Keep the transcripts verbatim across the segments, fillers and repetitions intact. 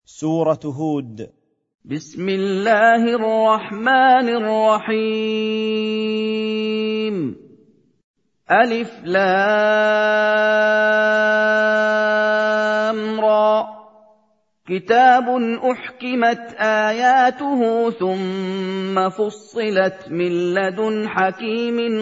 سورة هود. بسم الله الرحمن الرحيم. ألف لام را. كتاب أحكمت آياته ثم فصلت من لدن حكيم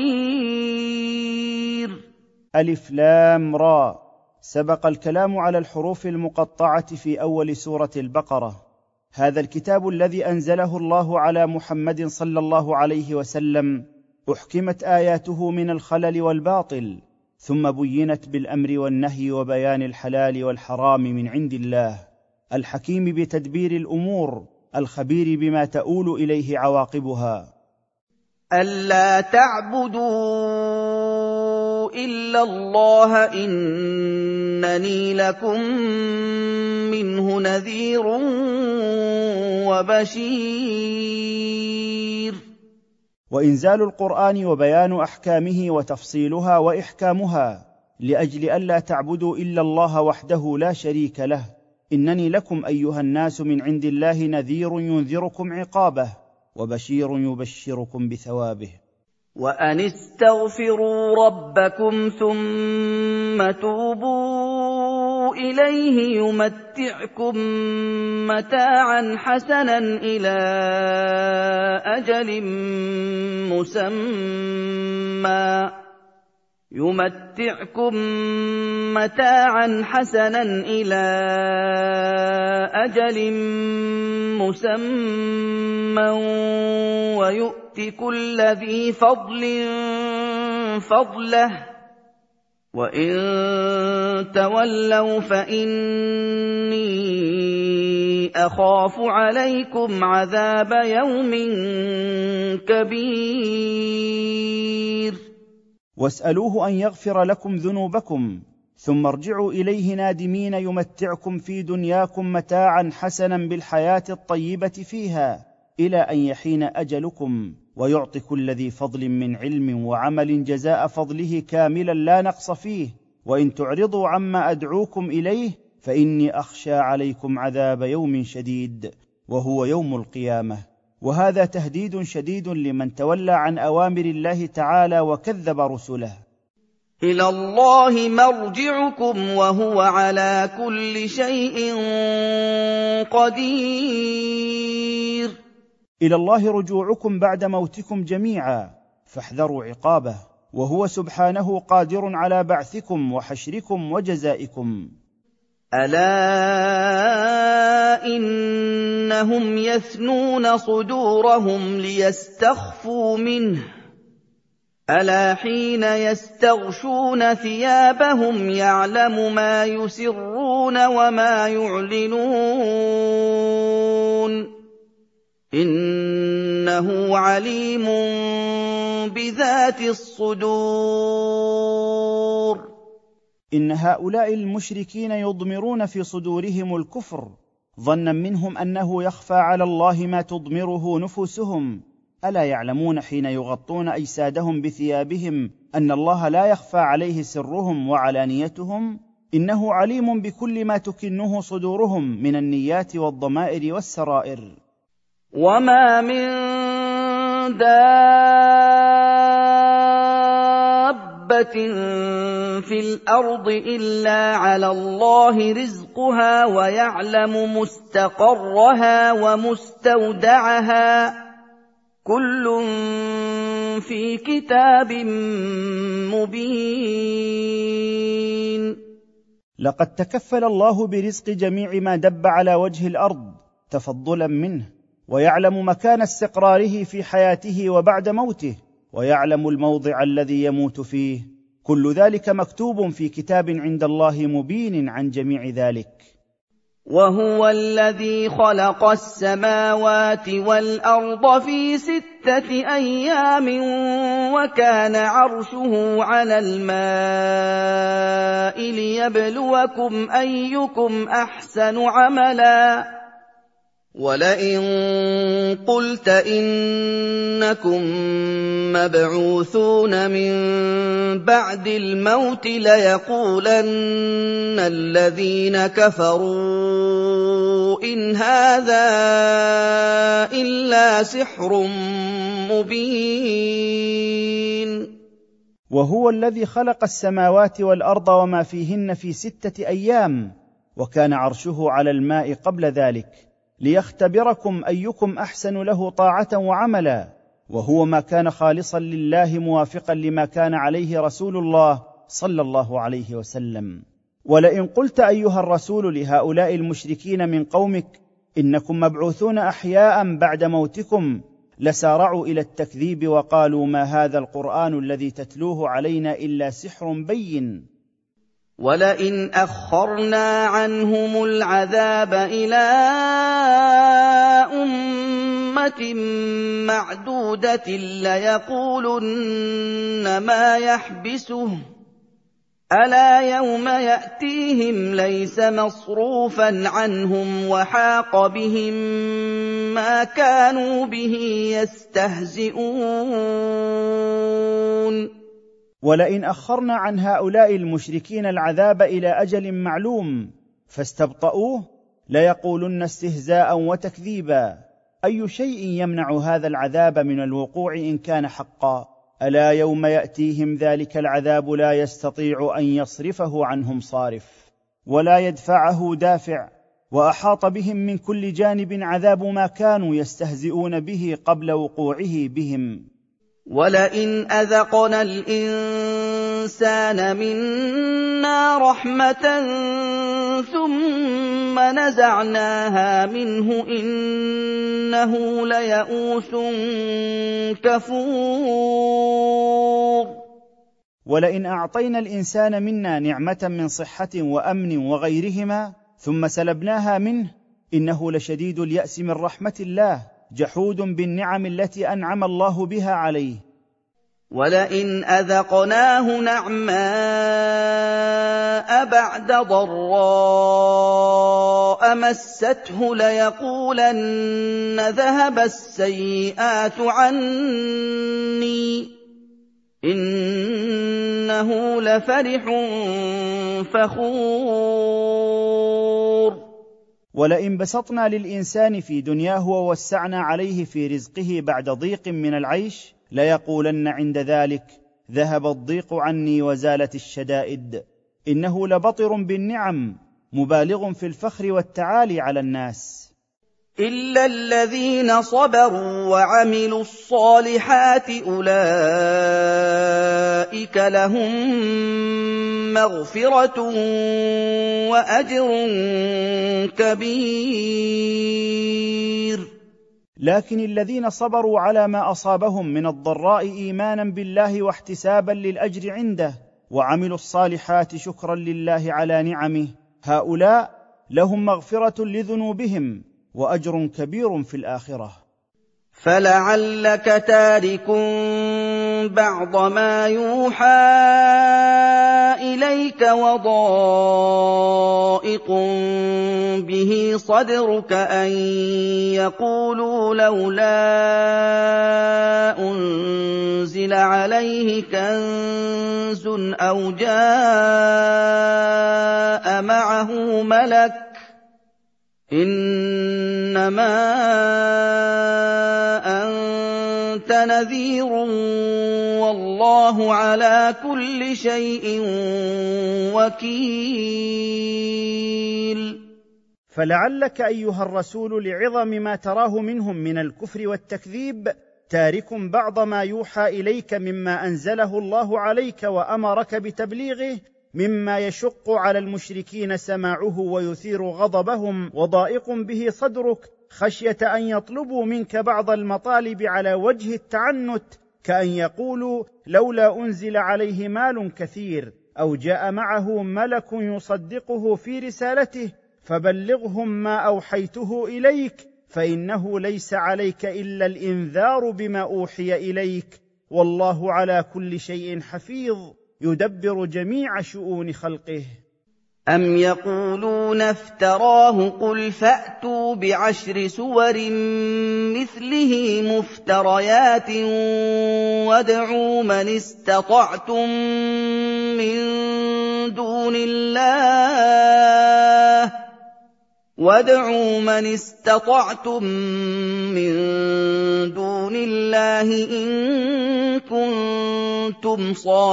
خبير. ألف لام را. سبق الكلام على الحروف المقطعة في أول سورة البقرة. هذا الكتاب الذي أنزله الله على محمد صلى الله عليه وسلم أحكمت آياته من الخلل والباطل، ثم بينت بالأمر والنهي وبيان الحلال والحرام من عند الله الحكيم بتدبير الأمور الخبير بما تؤول إليه عواقبها. ألا تعبدوا إلا الله إنني لكم منه نذير وبشير. وإنزال القرآن وبيان أحكامه وتفصيلها وإحكامها لأجل ألا تعبدوا إلا الله وحده لا شريك له. إنني لكم أيها الناس من عند الله نذير ينذركم عقابه وبشير يبشركم بثوابه. وأن استغفروا ربكم ثم توبوا إليه يمتعكم متاعا حسنا إلى أجل مسمى يمتعكم متاعا حسنا إلى أجل مسمى ويؤت كل ذي فضل فضله وإن تولوا فإني أخاف عليكم عذاب يوم كبير. واسألوه أن يغفر لكم ذنوبكم ثم ارجعوا إليه نادمين يمتعكم في دنياكم متاعا حسنا بالحياة الطيبة فيها إلى أن يحين أجلكم، ويعطي كل ذي فضل من علم وعمل جزاء فضله كاملا لا نقص فيه. وإن تعرضوا عما أدعوكم إليه فإني أخشى عليكم عذاب يوم شديد وهو يوم القيامة. وهذا تهديد شديد لمن تولى عن أوامر الله تعالى وكذب رسله. إلى الله مرجعكم وهو على كل شيء قدير. إلى الله رجوعكم بعد موتكم جميعا فاحذروا عقابه، وهو سبحانه قادر على بعثكم وحشركم وجزائكم. ألا إنهم يثنون صدورهم ليستخفوا منه ألا حين يستغشون ثيابهم يعلم ما يسرون وما يعلنون إنه عليم بذات الصدور. إن هؤلاء المشركين يضمرون في صدورهم الكفر ظنا منهم أنه يخفى على الله ما تضمره نفوسهم. ألا يعلمون حين يغطون أجسادهم بثيابهم أن الله لا يخفى عليه سرهم وعلانيتهم؟ إنه عليم بكل ما تكنه صدورهم من النيات والضمائر والسرائر. وما من دابة في الأرض إلا على الله رزقها ويعلم مستقرها ومستودعها كل في كتاب مبين. لقد تكفل الله برزق جميع ما دب على وجه الأرض تفضلا منه، ويعلم مكان استقراره في حياته وبعد موته، ويعلم الموضع الذي يموت فيه. كل ذلك مكتوب في كتاب عند الله مبين عن جميع ذلك. وهو الذي خلق السماوات والأرض في ستة أيام وكان عرشه على الماء ليبلوكم أيكم أحسن عملا ولئن قلت إنكم مبعوثون من بعد الموت ليقولن الذين كفروا قَالُوا إِنْ هَٰذَا إِلَّا سِحْرٌ مُّبِينٌ. وهو الذي خلق السماوات والأرض وما فيهن في ستة أيام، وكان عرشه على الماء قبل ذلك، ليختبركم أيكم أحسن له طاعة وعملا، وهو ما كان خالصا لله موافقا لما كان عليه رسول الله صلى الله عليه وسلم. ولئن قلت أيها الرسول لهؤلاء المشركين من قومك إنكم مبعوثون أحياء بعد موتكم، لسارعوا إلى التكذيب وقالوا ما هذا القرآن الذي تتلوه علينا إلا سحر بين. وَلَئِنْ أَخَّرْنَا عَنْهُمُ الْعَذَابَ إِلَىٰ أُمَّةٍ مَّعْدُودَةٍ لَّيَقُولُنَّ مَا يَحْبِسُهُ ۗ أَلَا يَوْمَ يَأْتِيهِمْ لَيْسَ مَصْرُوفًا عَنْهُمْ وَحَاقَ بِهِم مَّا كَانُوا بِهِ يَسْتَهْزِئُونَ. ولئن أخرنا عن هؤلاء المشركين العذاب إلى أجل معلوم فاستبطؤوه ليقولن استهزاء وتكذيبا أي شيء يمنع هذا العذاب من الوقوع إن كان حقا؟ ألا يوم يأتيهم ذلك العذاب لا يستطيع أن يصرفه عنهم صارف ولا يدفعه دافع، وأحاط بهم من كل جانب عذاب ما كانوا يستهزئون به قبل وقوعه بهم. وَلَئِنْ أَذَقْنَا الْإِنسَانَ مِنَّا رَحْمَةً ثُمَّ نَزَعْنَاهَا مِنْهُ إِنَّهُ لَيَئُوسٌ كَفُورٌ. ولئن أعطينا الإنسان منا نعمة من صحة وأمن وغيرهما ثم سلبناها منه إنه لشديد اليأس من رحمة الله، جحود بالنعم التي أنعم الله بها عليه. وَلَئِنْ أَذَقْنَاهُ نَعْمَاءَ بَعْدَ ضَرَّاءَ مَسَّتْهُ لَيَقُولَنَّ ذَهَبَ السَّيِّئَاتُ عَنِّي إِنَّهُ لَفَرِحٌ فَخُورٌ. ولئن بسطنا للإنسان في دنياه ووسعنا عليه في رزقه بعد ضيق من العيش ليقولن عند ذلك ذهب الضيق عني وزالت الشدائد إنه لبطر بالنعم مبالغ في الفخر والتعالي على الناس. إِلَّا الَّذِينَ صَبَرُوا وَعَمِلُوا الصَّالِحَاتِ أُولَٰئِكَ لَهُم مَّغْفِرَةٌ وَأَجْرٌ كَبِيرٌ. لكن الذين صبروا على ما أصابهم من الضراء إيمانا بالله واحتسابا للأجر عنده وعملوا الصالحات شكرا لله على نعمه، هؤلاء لهم مغفرة لذنوبهم وأجر كبير في الآخرة. فَلَعَلَّكَ تَارِكٌ بَعْضَ مَا يُوحَىٰ إِلَيْكَ وَضَائِقٌ بِهِ صَدْرُكَ أَن يَقُولُوا لَوْلَا أُنزِلَ عَلَيْهِ كَنزٌ أَوْ جَاءَ مَعَهُ مَلَكٌ ۚ إِنَّمَا أَنتَ نَذِيرٌ وَاللَّهُ عَلَىٰ كُلِّ شَيْءٍ وَكِيلٌ. فلعلك أيها الرسول لعظم ما تراه منهم من الكفر والتكذيب تارك بعض ما يوحى إليك مما أنزله الله عليك وأمرك بتبليغه، مما يشق على المشركين سماعه ويثير غضبهم، وضائق به صدرك خشية أن يطلبوا منك بعض المطالب على وجه التعنت، كأن يقولوا لولا أنزل عليه مال كثير أو جاء معه ملك يصدقه في رسالته، فبلغهم ما أوحيته إليك، فإنه ليس عليك إلا الإنذار بما أوحي إليك، والله على كل شيء حفيظ يدبر جميع شؤون خلقه. أَمْ يَقُولُونَ افْتَرَاهُ قُلْ فَأْتُوا بِعَشْرِ سُوَرٍ مِّثْلِهِ مُفْتَرَيَاتٍ وَادْعُوا مَنِ اسْتَطَعْتُم مِّن دُونِ اللَّهِ وَادْعُوا مَنِ اسْتَطَعْتُم مِّن دُونِ اللَّهِ إِن كُنتُمْ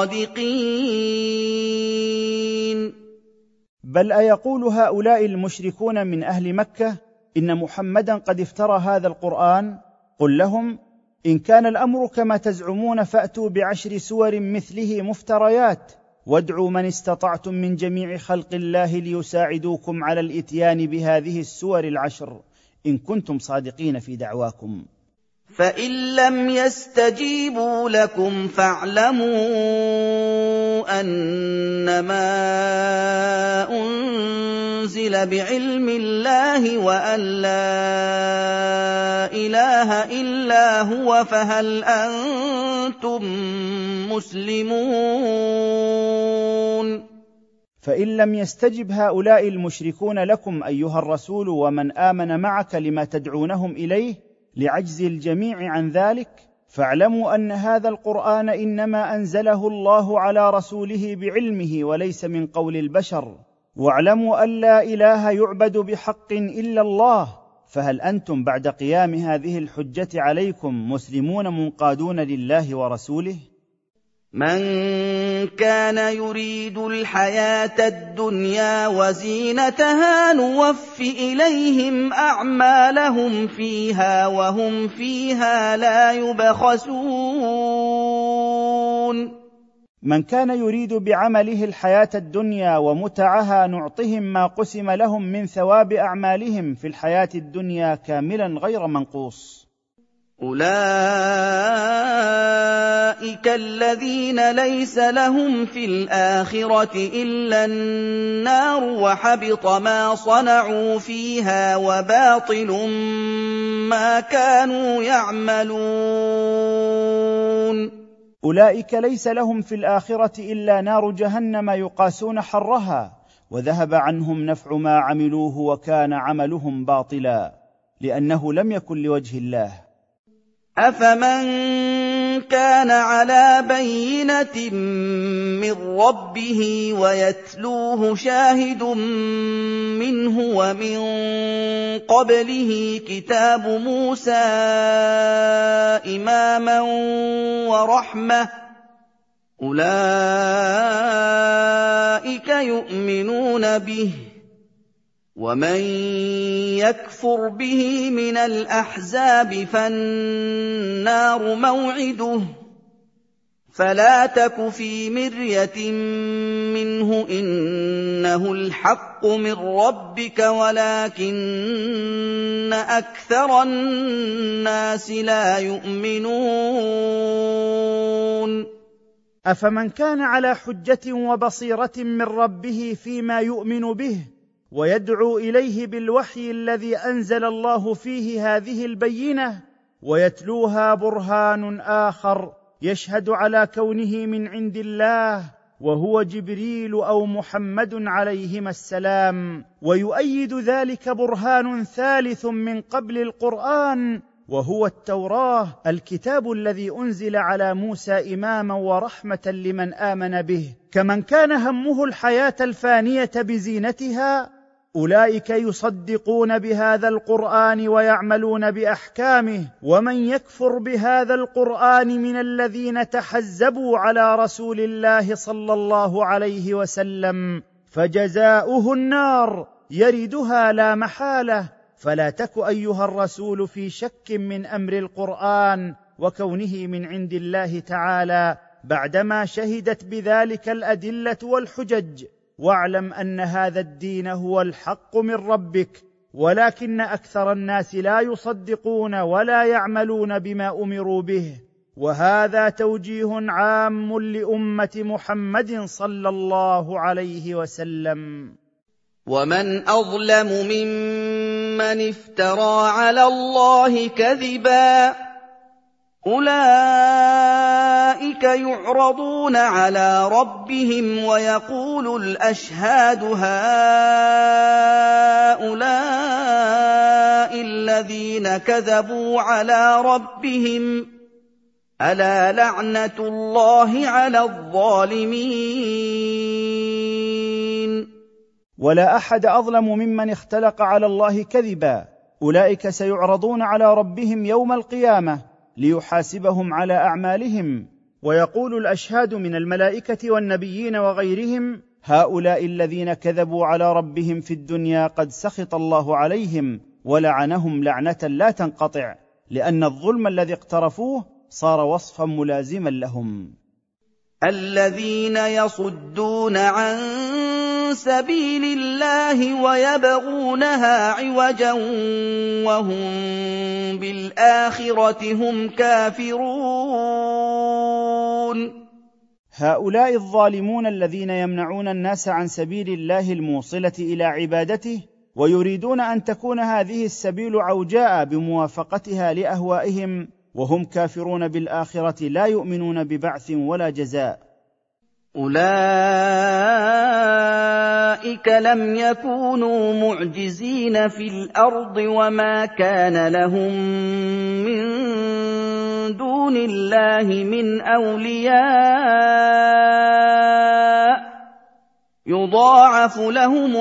صَادِقِينَ. بل أيقول هؤلاء المشركون من أهل مكة إن محمدًا قد افترى هذا القرآن؟ قل لهم: إن كان الأمر كما تزعمون فأتوا بعشر سور مثله مفتريات، وادعوا من استطعتم من جميع خلق الله ليساعدوكم على الإتيان بهذه السور العشر إن كنتم صادقين في دعواكم. فإن لم يستجيبوا لكم فاعلموا أنما أنزل بعلم الله وأن لا إله إلا هو، فهل أنتم مسلمون؟ فإن لم يستجب هؤلاء المشركون لكم أيها الرسول ومن آمن معك لما تدعونهم إليه لعجز الجميع عن ذلك، فاعلموا أن هذا القرآن إنما أنزله الله على رسوله بعلمه وليس من قول البشر، واعلموا أن لا إله يعبد بحق إلا الله. فهل أنتم بعد قيام هذه الحجة عليكم مسلمون منقادون لله ورسوله؟ من كان يريد الحياة الدنيا وزينتها نوف إليهم أعمالهم فيها وهم فيها لا يبخسون. من كان يريد بعمله الحياة الدنيا ومتعها نعطهم ما قسم لهم من ثواب أعمالهم في الحياة الدنيا كاملا غير منقوص. أولئك الذين ليس لهم في الآخرة إلا النار وحبط ما صنعوا فيها وباطل ما كانوا يعملون. أولئك ليس لهم في الآخرة إلا نار جهنم يقاسون حرها، وذهب عنهم نفع ما عملوه وكان عملهم باطلا لأنه لم يكن لوجه الله. أفمن كان على بينة من ربه ويتلوه شاهد منه ومن قبله كتاب موسى إماما ورحمة، أولئك يؤمنون به، ومن يكفر به من الأحزاب فالنار موعده، فلا تك في مرية منه إنه الحق من ربك ولكن أكثر الناس لا يؤمنون. أفمن كان على حجة وبصيرة من ربه فيما يؤمن به ويدعو إليه بالوحي الذي أنزل الله فيه هذه البينة ويتلوها برهان آخر يشهد على كونه من عند الله وهو جبريل أو محمد عليهما السلام، ويؤيد ذلك برهان ثالث من قبل القرآن وهو التوراة الكتاب الذي أنزل على موسى إماما ورحمة لمن آمن به. كمن كان همه الحياة الفانية بزينتها، أولئك يصدقون بهذا القرآن ويعملون بأحكامه، ومن يكفر بهذا القرآن من الذين تحزبوا على رسول الله صلى الله عليه وسلم فجزاؤه النار يردها لا محالة. فلا تك أيها الرسول في شك من أمر القرآن وكونه من عند الله تعالى بعدما شهدت بذلك الأدلة والحجج، واعلم أن هذا الدين هو الحق من ربك، ولكن أكثر الناس لا يصدقون ولا يعملون بما أمروا به. وهذا توجيه عام لأمة محمد صلى الله عليه وسلم. ومن أظلم ممن افترى على الله كذبا، أولئك يعرضون على ربهم ويقول الأشهاد هؤلاء الذين كذبوا على ربهم، ألا لعنة الله على الظالمين. ولا احد اظلم ممن اختلق على الله كذبا. اولئك سيعرضون على ربهم يوم القيامه ليحاسبهم على اعمالهم، ويقول الاشهاد من الملائكه والنبيين وغيرهم: هؤلاء الذين كذبوا على ربهم في الدنيا قد سخط الله عليهم ولعنهم لعنه لا تنقطع، لان الظلم الذي اقترفوه صار وصفا ملازما لهم. الذين يصدون عن سبيل الله ويبغونها عوجا وهم بالآخرة هم كافرون. هؤلاء الظالمون الذين يمنعون الناس عن سبيل الله الموصلة إلى عبادته، ويريدون أن تكون هذه السبيل عوجاء بموافقتها لأهوائهم، وهم كافرون بالآخرة لا يؤمنون ببعث ولا جزاء. أولئك لم يكونوا معجزين في الأرض وما كان لهم من دون الله من أولياء يضاعف لهم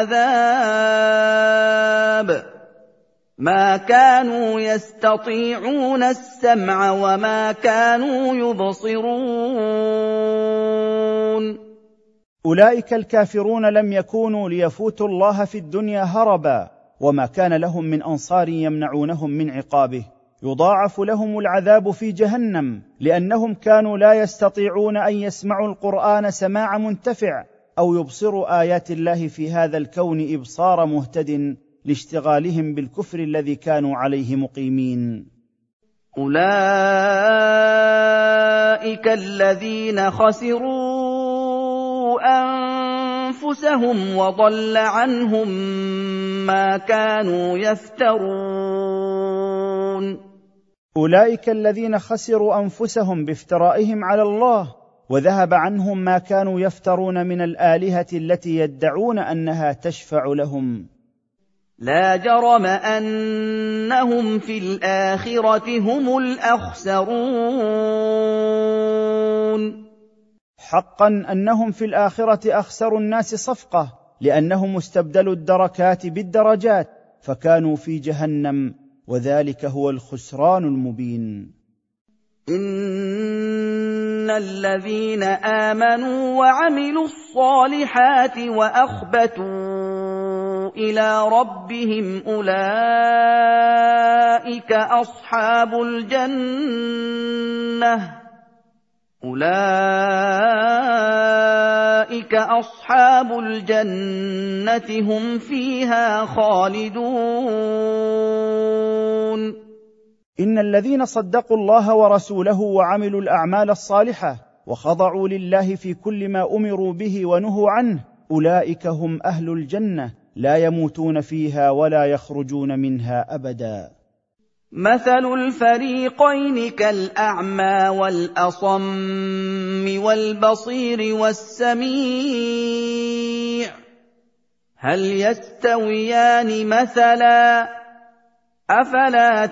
العذاب ما كانوا يستطيعون السمع وما كانوا يبصرون. أولئك الكافرون لم يكونوا ليفوتوا الله في الدنيا هربا، وما كان لهم من أنصار يمنعونهم من عقابه. يضاعف لهم العذاب في جهنم لأنهم كانوا لا يستطيعون أن يسمعوا القرآن سماع منتفع، أو يبصروا آيات الله في هذا الكون إبصار مهتد، لاشتغالهم بالكفر الذي كانوا عليه مقيمين. أولئك الذين خسروا أنفسهم وضل عنهم ما كانوا يفترون. أولئك الذين خسروا أنفسهم بافترائهم على الله، وذهب عنهم ما كانوا يفترون من الآلهة التي يدعون أنها تشفع لهم. لا جرم أنهم في الآخرة هم الأخسرون. حقا أنهم في الآخرة أخسر الناس صفقة، لأنهم استبدلوا الدركات بالدرجات، فكانوا في جهنم، وذلك هو الخسران المبين. إن الذين آمنوا وعملوا الصالحات وأخبتوا إلى ربهم أولئك أصحاب الجنة أولئك أصحاب الجنة هم فيها خالدون. إن الذين صدقوا الله ورسوله وعملوا الأعمال الصالحة وخضعوا لله في كل ما أمروا به ونهوا عنه، أولئك هم أهل الجنة، لا يموتون فيها ولا يخرجون منها أبدا. مثل الفريقين كالأعمى والأصم والبصير والسميع، هل يستويان مثلا؟ أفلا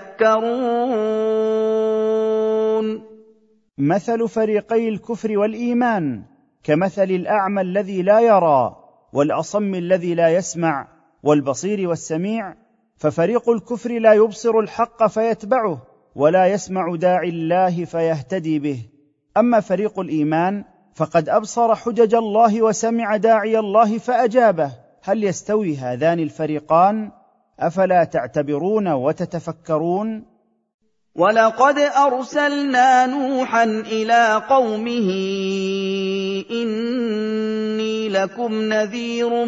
تذكرون. مثل فريقي الكفر والإيمان كمثل الأعمى الذي لا يرى، والأصم الذي لا يسمع، والبصير والسميع. ففريق الكفر لا يبصر الحق فيتبعه، ولا يسمع داعي الله فيهتدي به. أما فريق الإيمان فقد أبصر حجج الله وسمع داعي الله فأجابه. هل يستوي هذان الفريقان؟ أفلا تعتبرون وتتفكرون؟ ولقد أرسلنا نوحا إلى قومه إني لكم نذير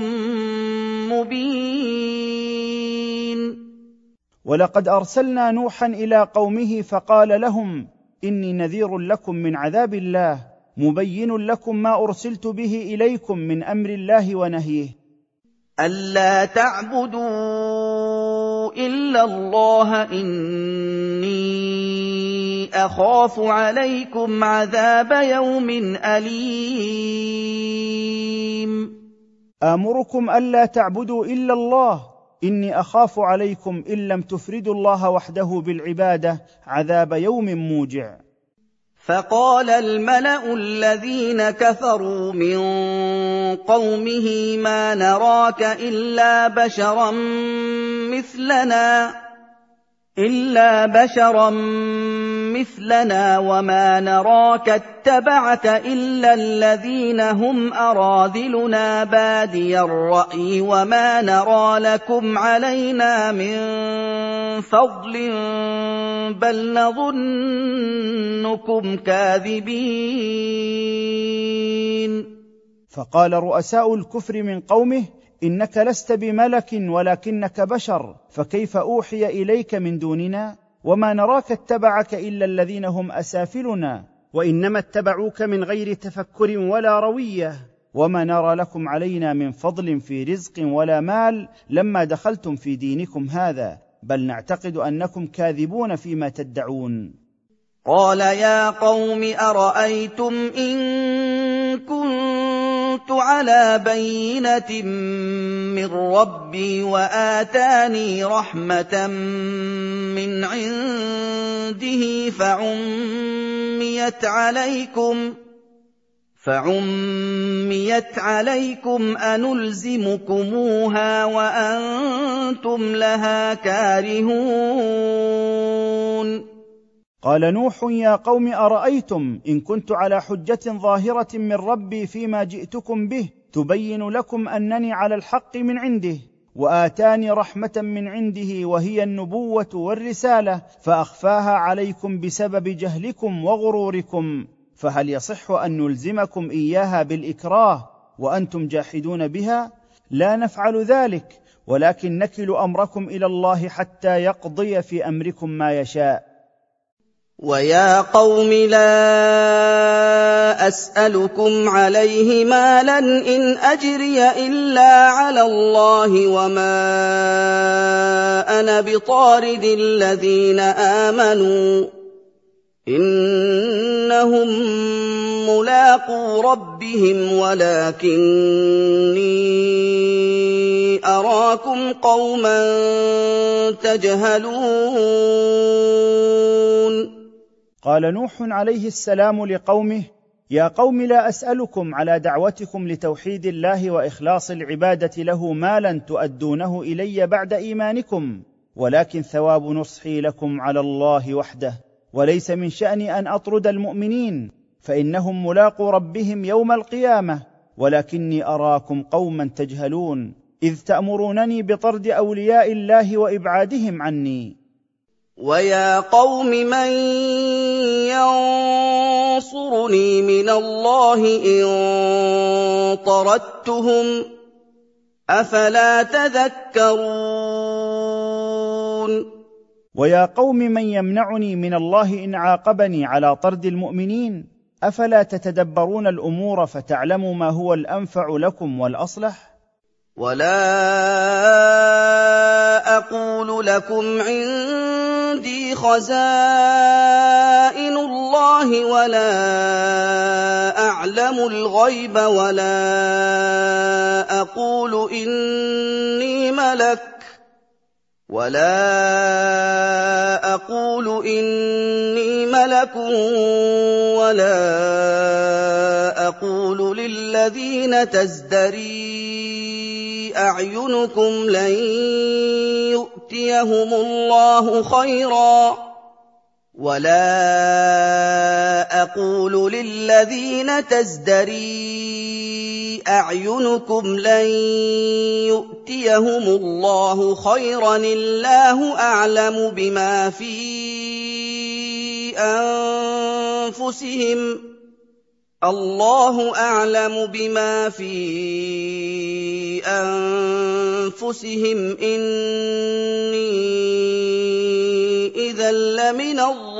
مبين. ولقد أرسلنا نوحا إلى قومه فقال لهم إني نذير لكم من عذاب الله مبين لكم ما أرسلت به إليكم من أمر الله ونهيه. ألا تعبدوا إلا الله إني أخاف عليكم عذاب يوم أليم. آمركم ألا تعبدوا إلا الله إني أخاف عليكم إن لم تفردوا الله وحده بالعبادة عذاب يوم موجع. فقال الملأ الذين كفروا من قومه ما نراك إلا بشرا مثلنا إلا بشرا مثلنا وما نراك اتبعك إلا الذين هم أراذلنا بادي الرأي وما نرى لكم علينا من فضل بل نظنكم كاذبين. فقال رؤساء الكفر من قومه: إنك لست بملك ولكنك بشر، فكيف أوحي إليك من دوننا؟ وما نراك اتبعك إلا الذين هم أسافلنا، وإنما اتبعوك من غير تفكر ولا روية، وما نرى لكم علينا من فضل في رزق ولا مال لما دخلتم في دينكم هذا، بل نعتقد أنكم كاذبون فيما تدعون. قال يا قوم أرأيتم إن كنت على بينة من ربي وآتاني رحمة من عنده فعميت عليكم فعميت عليكم أنلزمكموها وأنتم لها كارهون. قال نوح: يا قوم أرأيتم إن كنت على حجة ظاهرة من ربي فيما جئتكم به تبين لكم أنني على الحق من عنده، وآتاني رحمة من عنده وهي النبوة والرسالة، فأخفاها عليكم بسبب جهلكم وغروركم، فهل يصح أن نلزمكم إياها بالإكراه وأنتم جاحدون بها؟ لا نفعل ذلك، ولكن نكل أمركم إلى الله حتى يقضي في أمركم ما يشاء. ويا قوم لا أسألكم عليه مالا إن أجري إلا على الله وما أنا بطارد الذين آمنوا إنهم ملاقو ربهم ولكني أراكم قوما تجهلون. قال نوح عليه السلام لقومه: يا قوم لا أسألكم على دعوتكم لتوحيد الله وإخلاص العبادة له مالا تؤدونه إلي بعد إيمانكم، ولكن ثواب نصحي لكم على الله وحده، وليس من شأني أن أطرد المؤمنين، فإنهم ملاقو ربهم يوم القيامة، ولكني أراكم قوما تجهلون، إذ تأمرونني بطرد أولياء الله وإبعادهم عني. ويا قوم من ينصرني من الله إن طردتهم أفلا تذكرون. ويا قوم من يمنعني من الله إن عاقبني على طرد المؤمنين أفلا تتدبرون الأمور فتعلموا ما هو الأنفع لكم والأصلح. ولا أقول لكم عندي خزائن الله ولا أعلم الغيب ولا أقول إني ملك ولا أقول إني ملك ولا أقول للذين تزدري أعينكم لن يؤتيهم الله خيرا ولا أقول للذين تزدري أعينكم لن يؤتيهم الله خيرا الله أعلم بما في أنفسهم الله أعلم بما في أنفسهم إني إذا لمن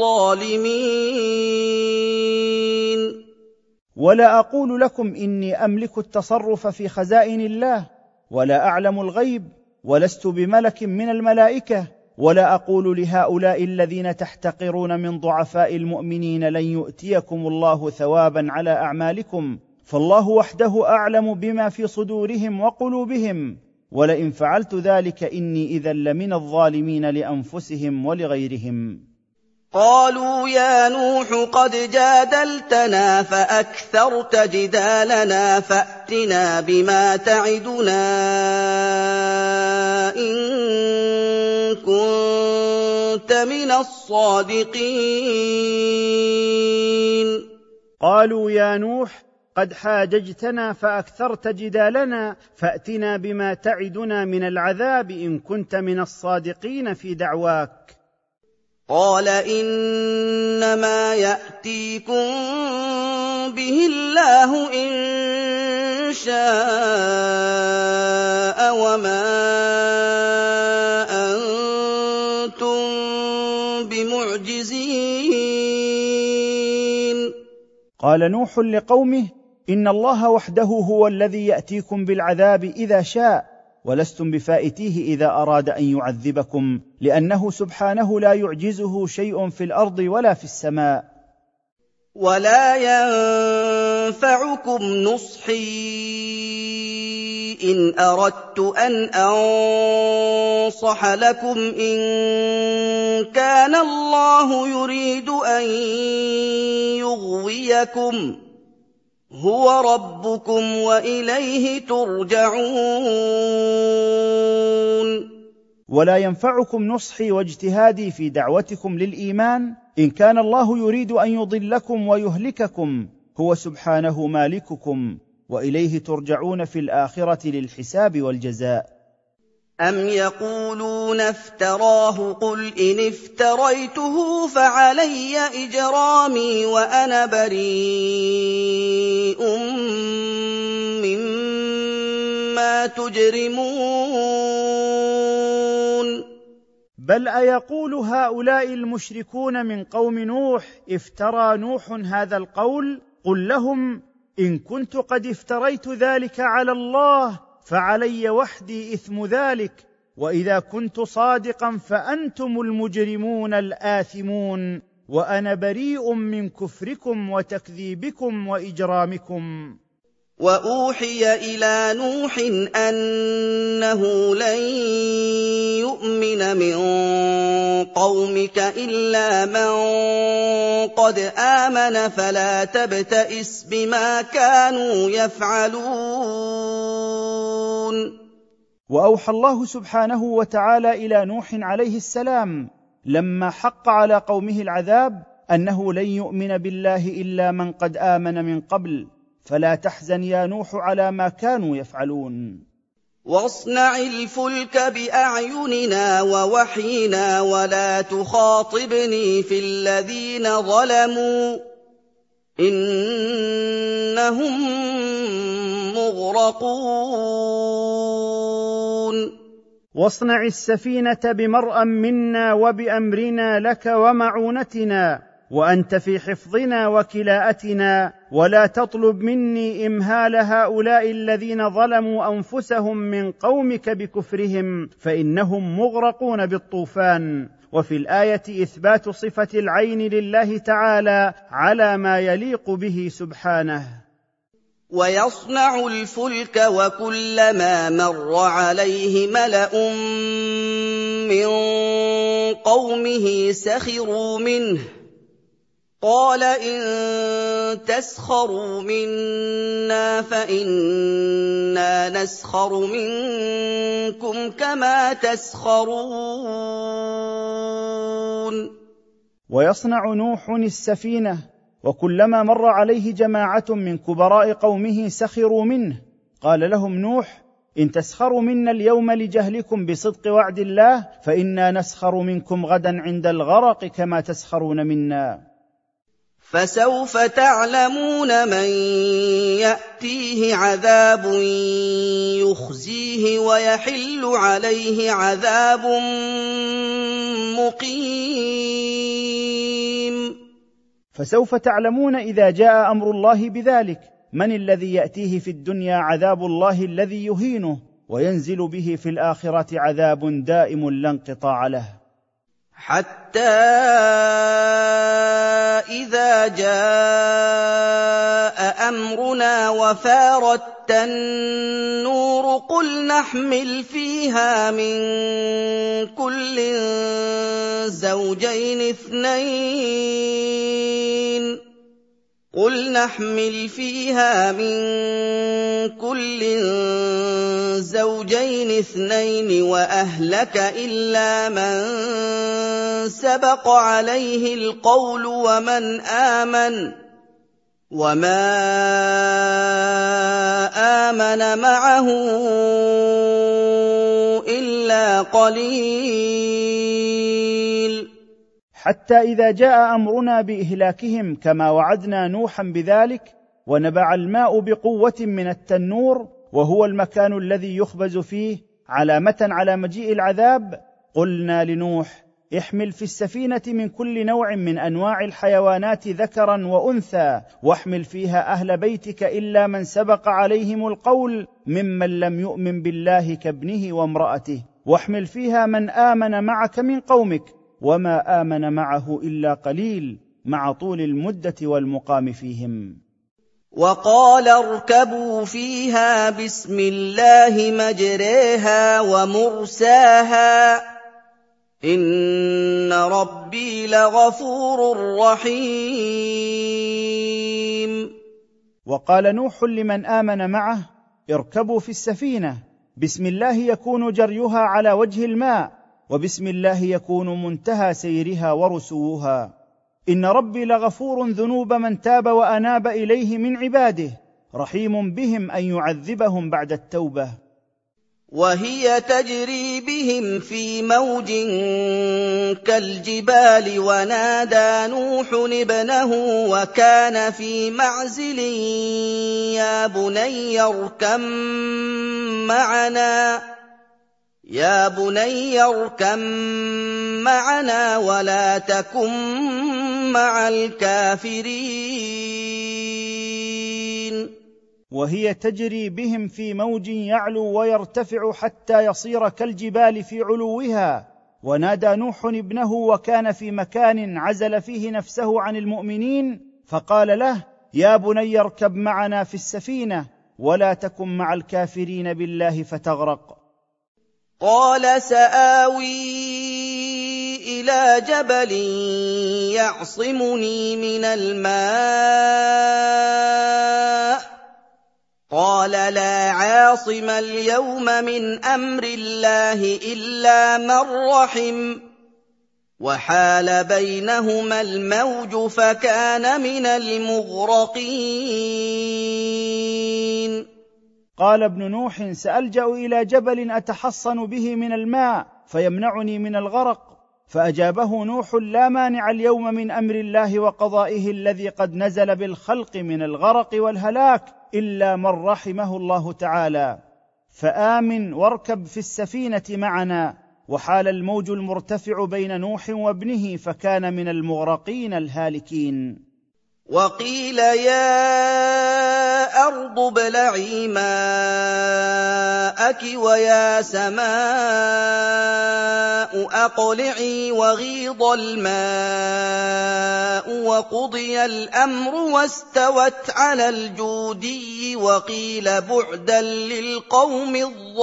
الظالمين. ولا أقول لكم إني أملك التصرف في خزائن الله ولا أعلم الغيب ولست بملك من الملائكة، ولا أقول لهؤلاء الذين تحتقرون من ضعفاء المؤمنين لن يؤتيكم الله ثوابا على أعمالكم، فالله وحده أعلم بما في صدورهم وقلوبهم، ولئن فعلت ذلك إني إذا لمن الظالمين لأنفسهم ولغيرهم. قالوا يا نوح قد جادلتنا فأكثرت جدالنا فأتنا بما تعدنا إن كنت من الصادقين. قالوا يا نوح قد حاججتنا فأكثرت جدالنا فأتنا بما تعدنا من العذاب إن كنت من الصادقين في دعواك. قال إنما يأتيكم به الله إن شاء وما أنتم بمعجزين. قال نوح لقومه إن الله وحده هو الذي يأتيكم بالعذاب إذا شاء، ولستم بفائتيه إذا أراد أن يعذبكم، لأنه سبحانه لا يعجزه شيء في الأرض ولا في السماء. ولا ينفعكم نصحي إن أردت أن أنصح لكم إن كان الله يريد أن يغويكم هو ربكم وإليه ترجعون. ولا ينفعكم نصحي واجتهادي في دعوتكم للإيمان إن كان الله يريد أن يضلكم ويهلككم، هو سبحانه مالككم وإليه ترجعون في الآخرة للحساب والجزاء. أم يقولون افتراه قل إن افتريته فعلي إجرامي وأنا بريء مما تجرمون. بل أيقول هؤلاء المشركون من قوم نوح افترى نوح هذا القول؟ قل لهم إن كنت قد افتريت ذلك على الله فعلي وحدي إثم ذلك، وإذا كنت صادقا فأنتم المجرمون الآثمون، وأنا بريء من كفركم وتكذيبكم وإجرامكم. وأوحي إلى نوح أنه لن يؤمن من قومك إلا من قد آمن فلا تبتئس بما كانوا يفعلون. وأوحى الله سبحانه وتعالى إلى نوح عليه السلام لما حق على قومه العذاب أنه لن يؤمن بالله إلا من قد آمن من قبل، فلا تحزن يا نوح على ما كانوا يفعلون. واصنع الفلك بأعيننا ووحينا ولا تخاطبني في الذين ظلموا إنهم مغرقون. واصنع السفينة بمرأ منا وبأمرنا لك ومعونتنا، وأنت في حفظنا وكلاءتنا، ولا تطلب مني إمهال هؤلاء الذين ظلموا أنفسهم من قومك بكفرهم، فإنهم مغرقون بالطوفان. وفي الآية إثبات صفة العين لله تعالى على ما يليق به سبحانه. ويصنع الفلك وكلما مر عليه ملأ من قومه سخروا منه قال إن تسخروا منا فإنا نسخر منكم كما تسخرون. ويصنع نوح السفينة وكلما مر عليه جماعة من كبراء قومه سخروا منه، قال لهم نوح إن تسخروا منا اليوم لجهلكم بصدق وعد الله فإنا نسخر منكم غدا عند الغرق كما تسخرون منا. فسوف تعلمون من يأتيه عذاب يخزيه ويحل عليه عذاب مقيم. فسوف تعلمون إذا جاء أمر الله بذلك من الذي يأتيه في الدنيا عذاب الله الذي يهينه، وينزل به في الآخرة عذاب دائم لا انقطاع له. حتى إذا جاء أمرنا وفارت النور قل نحمل فيها من كل زوجين اثنين قل نحمل فيها من كل زوجين اثنين وأهلك إلا من سبق عليه القول ومن آمن وما آمن معه إلا قليل. حتى إذا جاء أمرنا بإهلاكهم كما وعدنا نوحا بذلك ونبع الماء بقوة من التنور وهو المكان الذي يخبز فيه علامة على مجيء العذاب، قلنا لنوح: احمل في السفينة من كل نوع من أنواع الحيوانات ذكرا وأنثى واحمل فيها أهل بيتك إلا من سبق عليهم القول ممن لم يؤمن بالله كابنه وامرأته، واحمل فيها من آمن معك من قومك وما آمن معه إلا قليل مع طول المدة والمقام فيهم. وقال اركبوا فيها بسم الله مجريها ومرساها إن ربي لغفور رحيم. وقال نوح لمن آمن معه: اركبوا في السفينة، بسم الله يكون جريها على وجه الماء، وبسم الله يكون منتهى سيرها ورسوها. إن ربي لغفور ذنوب من تاب وأناب إليه من عباده، رحيم بهم أن يعذبهم بعد التوبة. وهي تجري بهم في موج كالجبال ونادى نوح ابنه وكان في معزل يا بني اركب معنا يا بني اركب معنا ولا تكن مع الكافرين. وهي تجري بهم في موج يعلو ويرتفع حتى يصير كالجبال في علوها، ونادى نوح ابنه وكان في مكان عزل فيه نفسه عن المؤمنين، فقال له: يا بني اركب معنا في السفينة ولا تكن مع الكافرين بالله فتغرق. قال سآوي إلى جبل يعصمني من الماء قال لا عاصم اليوم من أمر الله إلا من رحم وحال بينهما الموج فكان من المغرقين. قال ابن نوح: سألجأ إلى جبل أتحصن به من الماء فيمنعني من الغرق، فأجابه نوح: لا مانع اليوم من أمر الله وقضائه الذي قد نزل بالخلق من الغرق والهلاك إلا من رحمه الله تعالى، فآمن واركب في السفينة معنا. وحال الموج المرتفع بين نوح وابنه فكان من المغرقين الهالكين. وقيل يا أرض ابلعي ماءك ويا سماء أقلعي وغيض الماء وقضي الأمر واستوت على الجودي وقيل بعدا للقوم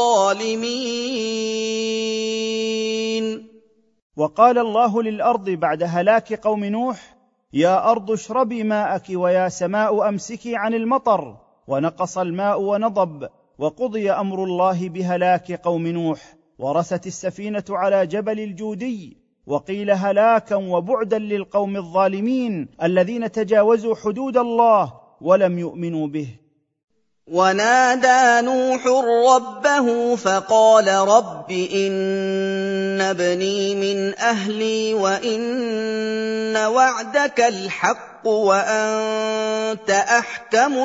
الظالمين. وقال الله للأرض بعد هلاك قوم نوح: يا أرض اشربي ماءك ويا سماء أمسكي عن المطر، ونقص الماء ونضب، وقضي أمر الله بهلاك قوم نوح، ورست السفينة على جبل الجودي. وقيل هلاكا وبعدا للقوم الظالمين الذين تجاوزوا حدود الله ولم يؤمنوا به. ونادى نوح ربه فقال رب إن ابني من أهلي وإن وعدك الحق وأنت أحكم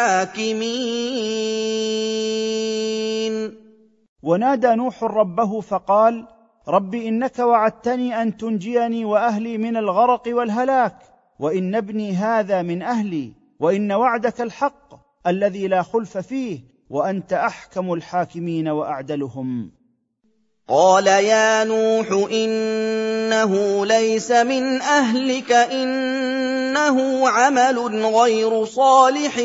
الحاكمين. ونادى نوح ربه فقال: رب إنك وعدتني أن تنجيني وأهلي من الغرق والهلاك، وإن ابني هذا من أهلي، وإن وعدك الحق الذي لا خلف فيه، وأنت أحكم الحاكمين وأعدلهم. قال يا نوح إنه ليس من أهلك إنه عمل غير صالح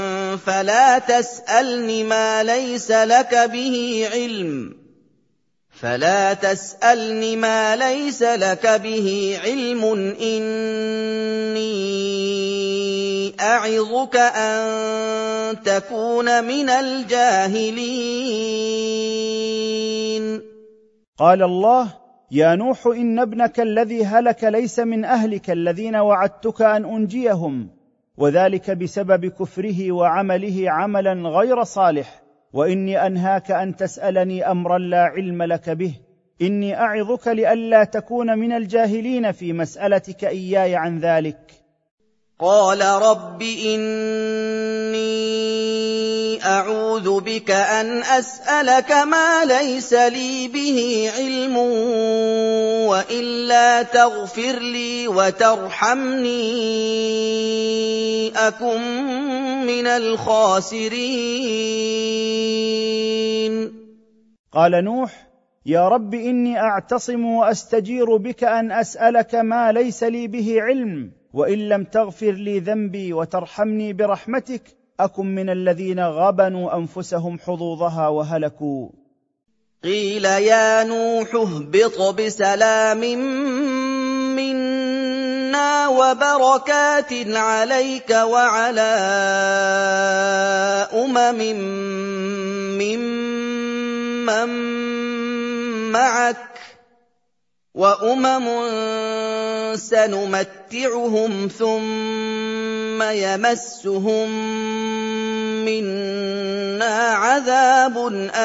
فلا تسألني ما ليس لك به علم فلا تسألني ما ليس لك به علم إني أعظك أن تكون من الجاهلين. قال الله: يا نوح إن ابنك الذي هلك ليس من أهلك الذين وعدتك أن أنجيهم، وذلك بسبب كفره وعمله عملا غير صالح، وإني أنهاك أن تسألني أمرا لا علم لك به، إني أعظك لئلا تكون من الجاهلين في مسألتك إياي عن ذلك. قال رب إني أعوذ بك أن أسألك ما ليس لي به علم وإلا تغفر لي وترحمني أكن من الخاسرين. قال نوح: يا رب إني أعتصم وأستجير بك أن أسألك ما ليس لي به علم، وإن لم تغفر لي ذنبي وترحمني برحمتك أكن من الذين غبنوا أنفسهم حظوظها وهلكوا. قيل يا نوح اهبط بسلام منا وبركات عليك وعلى أمم ممن معك وأمم سنمتعهم ثم يمسهم منا عذاب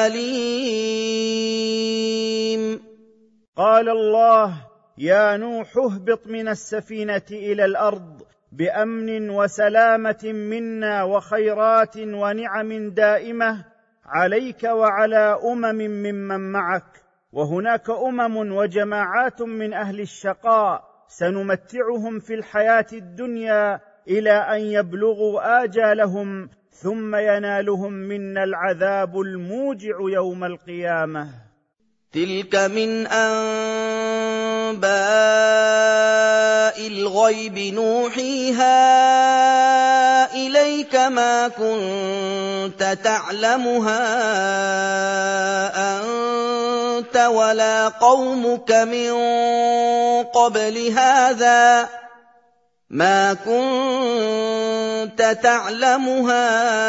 أليم. قال الله: يا نوح اهبط من السفينة إلى الأرض بأمن وسلامة منا وخيرات ونعم دائمة عليك وعلى أمم ممن معك، وهناك أمم وجماعات من أهل الشقاء سنمتعهم في الحياة الدنيا إلى أن يبلغوا آجالهم ثم ينالهم منا العذاب الموجع يوم القيامة. تلك من أنباء الغيب نوحيها إليك ما كنت تعلمها أنت ولا قومك من قبل هذا ما كنت تعلمها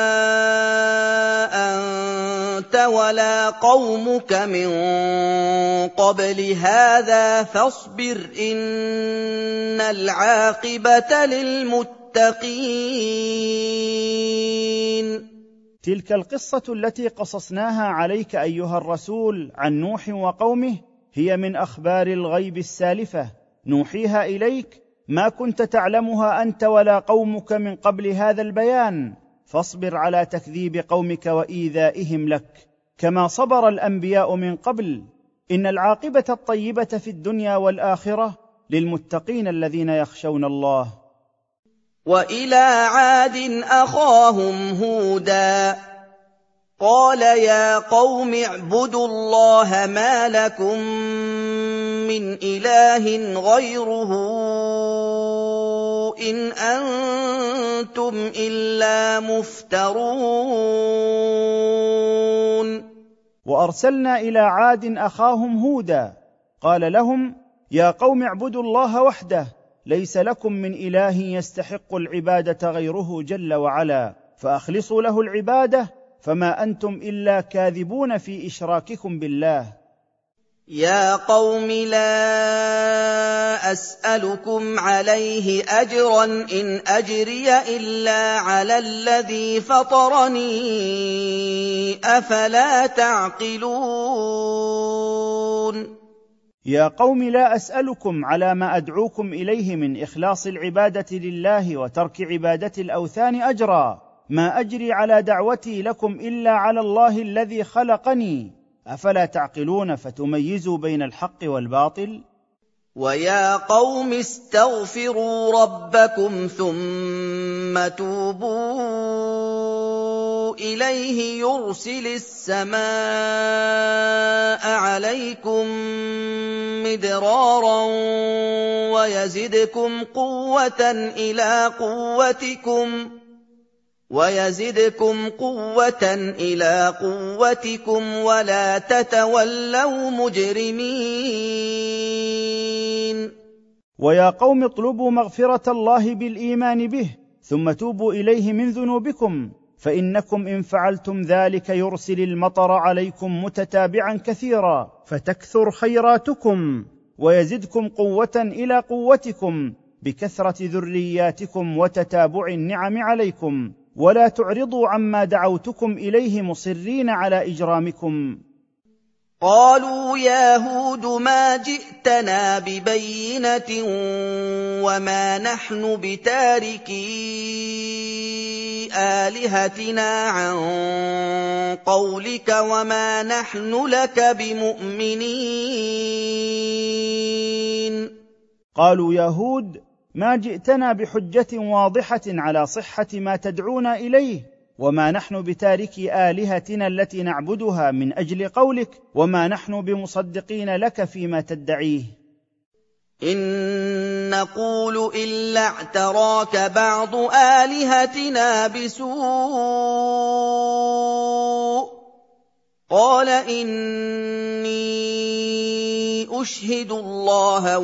أنت ولا قومك من قبل هذا فاصبر إن العاقبة للمتقين. تلك القصة التي قصصناها عليك أيها الرسول عن نوح وقومه هي من أخبار الغيب السالفة نوحيها إليك ما كنت تعلمها أنت ولا قومك من قبل هذا البيان، فاصبر على تكذيب قومك وإيذائهم لك كما صبر الأنبياء من قبل. إن العاقبة الطيبة في الدنيا والآخرة للمتقين الذين يخشون الله. وإلى عاد أخاهم هودا قال يا قوم اعبدوا الله ما لكم من إله غيره إن أنتم إلا مفترون. وأرسلنا إلى عاد أخاهم هودا قال لهم يا قوم اعبدوا الله وحده ليس لكم من إله يستحق العبادة غيره جل وعلا، فأخلصوا له العبادة فما أنتم إلا كاذبون في إشراككم بالله. يا قوم لا أسألكم عليه أجرا إن أجري إلا على الذي فطرني أفلا تعقلون. يا قوم لا أسألكم على ما أدعوكم إليه من إخلاص العبادة لله وترك عبادة الأوثان أجرا، ما أجري على دعوتي لكم إلا على الله الذي خلقني، أفلا تعقلون فتميزوا بين الحق والباطل؟ ويا قوم استغفروا ربكم ثم توبوا إليه يرسل السماء عليكم مدرارا ويزدكم قوة إلى قوتكم وَيَزِدْكُمْ قُوَّةً إِلَىٰ قُوَّتِكُمْ وَلَا تَتَوَلَّوْا مُجْرِمِينَ ويا قوم اطلبوا مغفرة الله بالإيمان به ثم توبوا إليه من ذنوبكم، فإنكم إن فعلتم ذلك يرسل المطر عليكم متتابعا كثيرا فتكثر خيراتكم، ويزدكم قوة إلى قوتكم بكثرة ذرياتكم وتتابع النعم عليكم، ولا تعرضوا عما دعوتكم إليه مصرين على إجرامكم. قالوا يا هود ما جئتنا ببينة وما نحن بتاركي آلهتنا عن قولك وما نحن لك بمؤمنين. قالوا يا هود ما جئتنا بحجة واضحة على صحة ما تدعونا إليه، وما نحن بتاركي آلهتنا التي نعبدها من أجل قولك، وما نحن بمصدقين لك فيما تدعيه. إن نقول إلا اعتراك بعض آلهتنا بسوء قال إني أشهد الله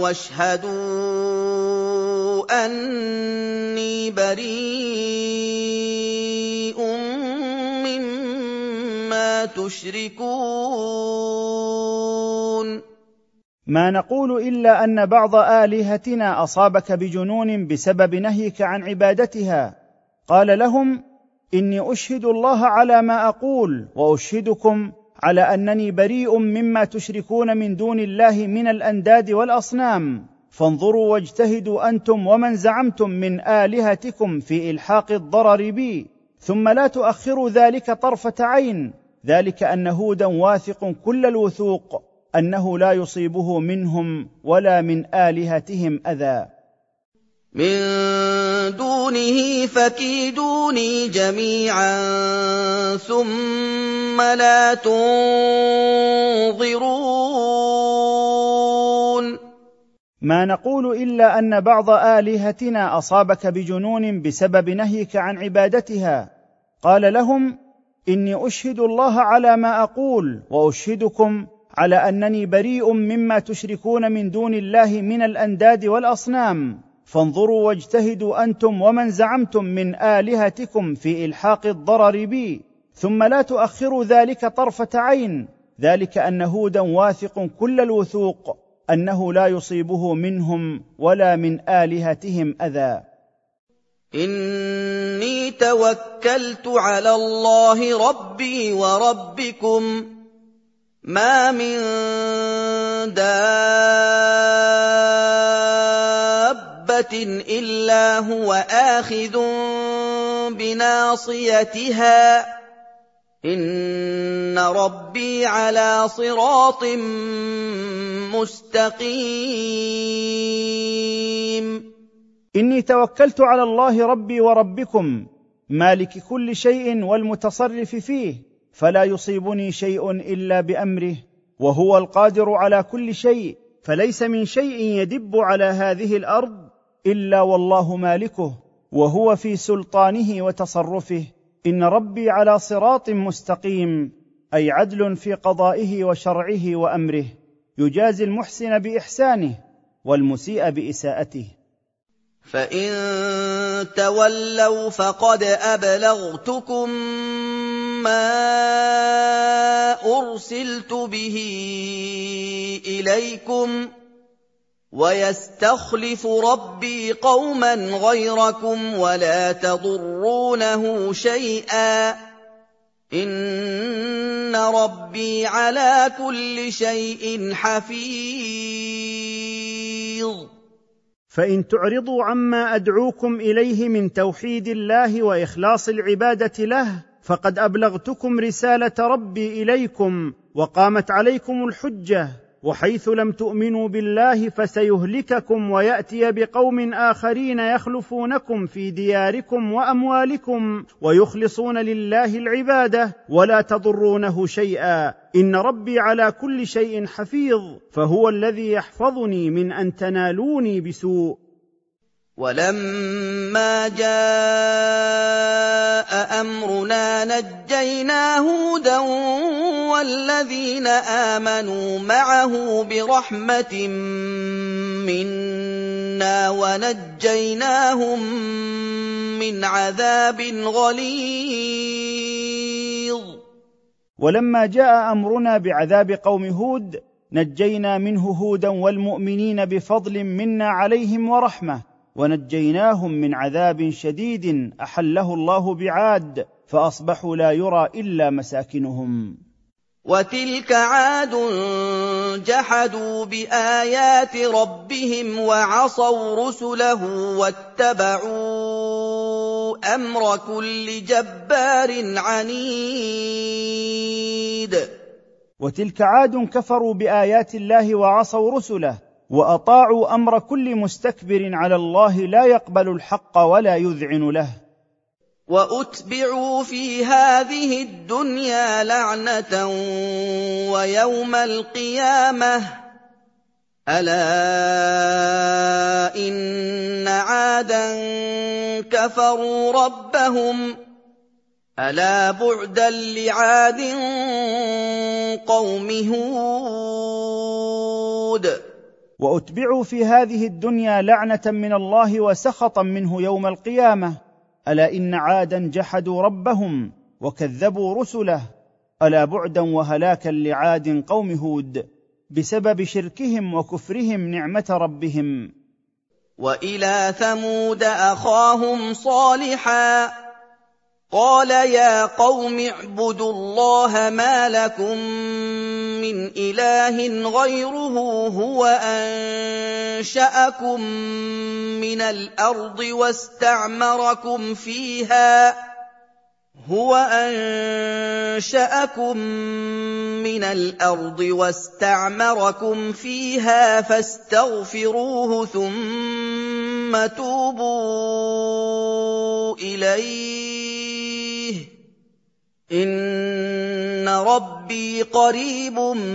واشهدوا أني بريء مما تشركون. ما نقول إلا أن بعض آلهتنا أصابك بجنون بسبب نهيك عن عبادتها. قال لهم إني أشهد الله على ما أقول وأشهدكم على أنني بريء مما تشركون من دون الله من الأنداد والأصنام، فانظروا واجتهدوا أنتم ومن زعمتم من آلهتكم في إلحاق الضرر بي، ثم لا تؤخروا ذلك طرفة عين، ذلك أن هودا واثق كل الوثوق أنه لا يصيبه منهم ولا من آلهتهم أذى. من دونه فكيدوني جميعا ثم لا تنظرون. ما نقول إلا أن بعض آلهتنا أصابك بجنون بسبب نهيك عن عبادتها. قال لهم إني أشهد الله على ما أقول وأشهدكم على أنني بريء مما تشركون من دون الله من الأنداد والأصنام، فانظروا واجتهدوا أنتم ومن زعمتم من آلهتكم في إلحاق الضرر بي، ثم لا تؤخروا ذلك طرفة عين، ذلك أن هودا واثق كل الوثوق أنه لا يصيبه منهم ولا من آلهتهم أذى. إني توكلت على الله ربي وربكم ما من دابة إلا هو آخذ بناصيتها إن ربي على صراط مستقيم. إني توكلت على الله ربي وربكم مالك كل شيء والمتصرف فيه، فلا يصيبني شيء إلا بأمره، وهو القادر على كل شيء، فليس من شيء يدب على هذه الأرض إلا والله مالكه، وهو في سلطانه وتصرفه. إن ربي على صراط مستقيم، أي عدل في قضائه وشرعه وأمره، يجازي المحسن بإحسانه والمسيء بإساءته. فإن تولوا فقد أبلغتكم ما أرسلت به إليكم ويستخلف ربي قوما غيركم ولا تضرونه شيئا إن ربي على كل شيء حفيظ. فإن تعرضوا عما أدعوكم إليه من توحيد الله وإخلاص العبادة له فقد أبلغتكم رسالة ربي إليكم وقامت عليكم الحجة، وحيث لم تؤمنوا بالله فسيهلككم ويأتي بقوم آخرين يخلفونكم في دياركم وأموالكم ويخلصون لله العبادة ولا تضرونه شيئا إن ربي على كل شيء حفيظ، فهو الذي يحفظني من أن تنالوني بسوء. وَلَمَّا جَاءَ أَمْرُنَا نَجَّيْنَا هُودًا وَالَّذِينَ آمَنُوا مَعَهُ بِرَحْمَةٍ مِّنَّا وَنَجَّيْناهُم مِّنْ عَذَابٍ غَلِيظٍ. ولما جاء أمرنا بعذاب قوم هود نجينا منه هودا والمؤمنين بفضل منا عليهم ورحمة، ونجيناهم من عذاب شديد أحله الله بعاد فأصبحوا لا يرى إلا مساكنهم. وَتِلْكَ عَادٌ جَحَدُوا بِآيَاتِ رَبِّهِمْ وَعَصَوْا رُسُلَهُ وَاتَّبَعُوا أَمْرَ كُلِّ جَبَّارٍ عَنِيدٍ. وتلك عاد كفروا بآيات الله وعصوا رسله وأطاعوا أمر كل مستكبر على الله لا يقبل الحق ولا يذعن له. وَأُتْبِعُوا فِي هَٰذِهِ الدُّنْيَا لَعْنَةً وَيَوْمَ الْقِيَامَةِ ۗ أَلَا إِنَّ عَادًا كَفَرُوا رَبَّهُمْ ۗ أَلَا بُعْدًا لِّعَادٍ قَوْمِ هُودٍ. وأتبعوا في هذه الدنيا لعنة من الله وسخطا منه يوم القيامة، ألا إن عادا جحدوا ربهم وكذبوا رسله، ألا بعدا وهلاكا لعاد قوم هود بسبب شركهم وكفرهم نعمة ربهم. وَإِلَىٰ ثَمُودَ أَخَاهُمْ صَالِحًا قَالَ يَا قَوْمِ اعْبُدُوا اللَّهَ مَا لَكُم مِّنْ إِلَٰهٍ غَيْرُهُ هُوَ أَنشَأَكُم مِّنَ الْأَرْضِ وَاسْتَعْمَرَكُمْ فِيهَا هُوَ أَنشَأَكُم مِّنَ الْأَرْضِ وَاسْتَعْمَرَكُمْ فِيهَا فَاسْتَغْفِرُوهُ ثُمَّ تُوبُوا إِلَيْهِ ۚ إِنَّ رَبِّي قَرِيبٌ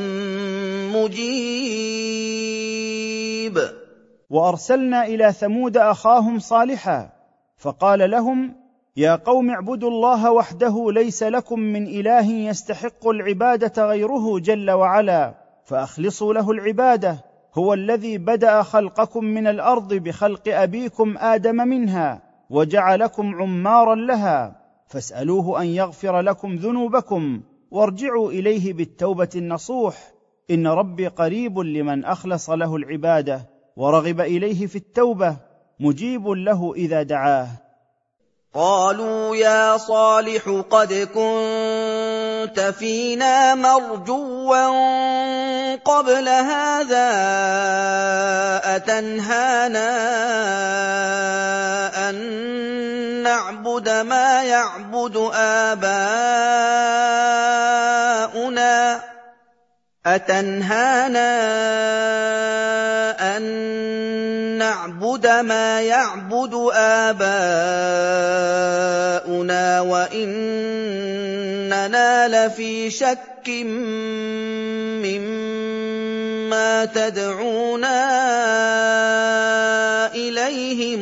مُّجِيبٌ. وأرسلنا إلى ثمود أخاهم صالحا فقال لهم يا قوم اعبدوا الله وحده ليس لكم من إله يستحق العبادة غيره جل وعلا، فأخلصوا له العبادة، هو الذي بدأ خلقكم من الأرض بخلق أبيكم آدم منها وجعلكم عمارا لها، فاسألوه أن يغفر لكم ذنوبكم وارجعوا إليه بالتوبة النصوح، إن ربي قريب لمن أخلص له العبادة ورغب إليه في التوبة، مجيب له إذا دعاه. قالوا يا صالح قد كنت فينا مرجوا قبل هذا أتنهانا أن نعبد ما يعبد آباؤنا أتنهانا أن نعبد ما يعبد آباؤنا وإننا لفي شك مما تدعونا إليه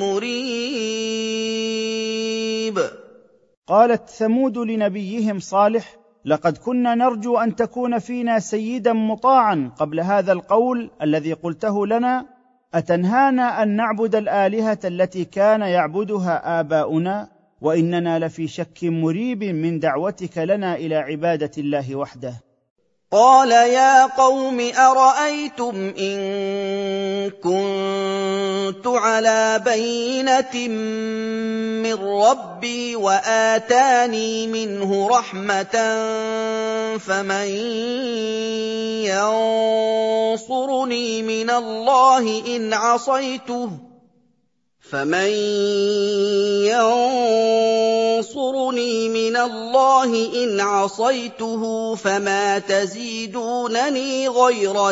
مريب. قالت ثمود لنبيهم صالح لقد كنا نرجو أن تكون فينا سيدا مطاعا قبل هذا القول الذي قلته لنا، أتنهانا أن نعبد الآلهة التي كان يعبدها آباؤنا وإننا لفي شك مريب من دعوتك لنا إلى عبادة الله وحده. قال يا قوم أرأيتم إن كنت على بينة من ربي وآتاني منه رحمة فمن ينصرني من الله إن عصيته فمن ينصرني من الله إن عصيته فما تزيدونني غير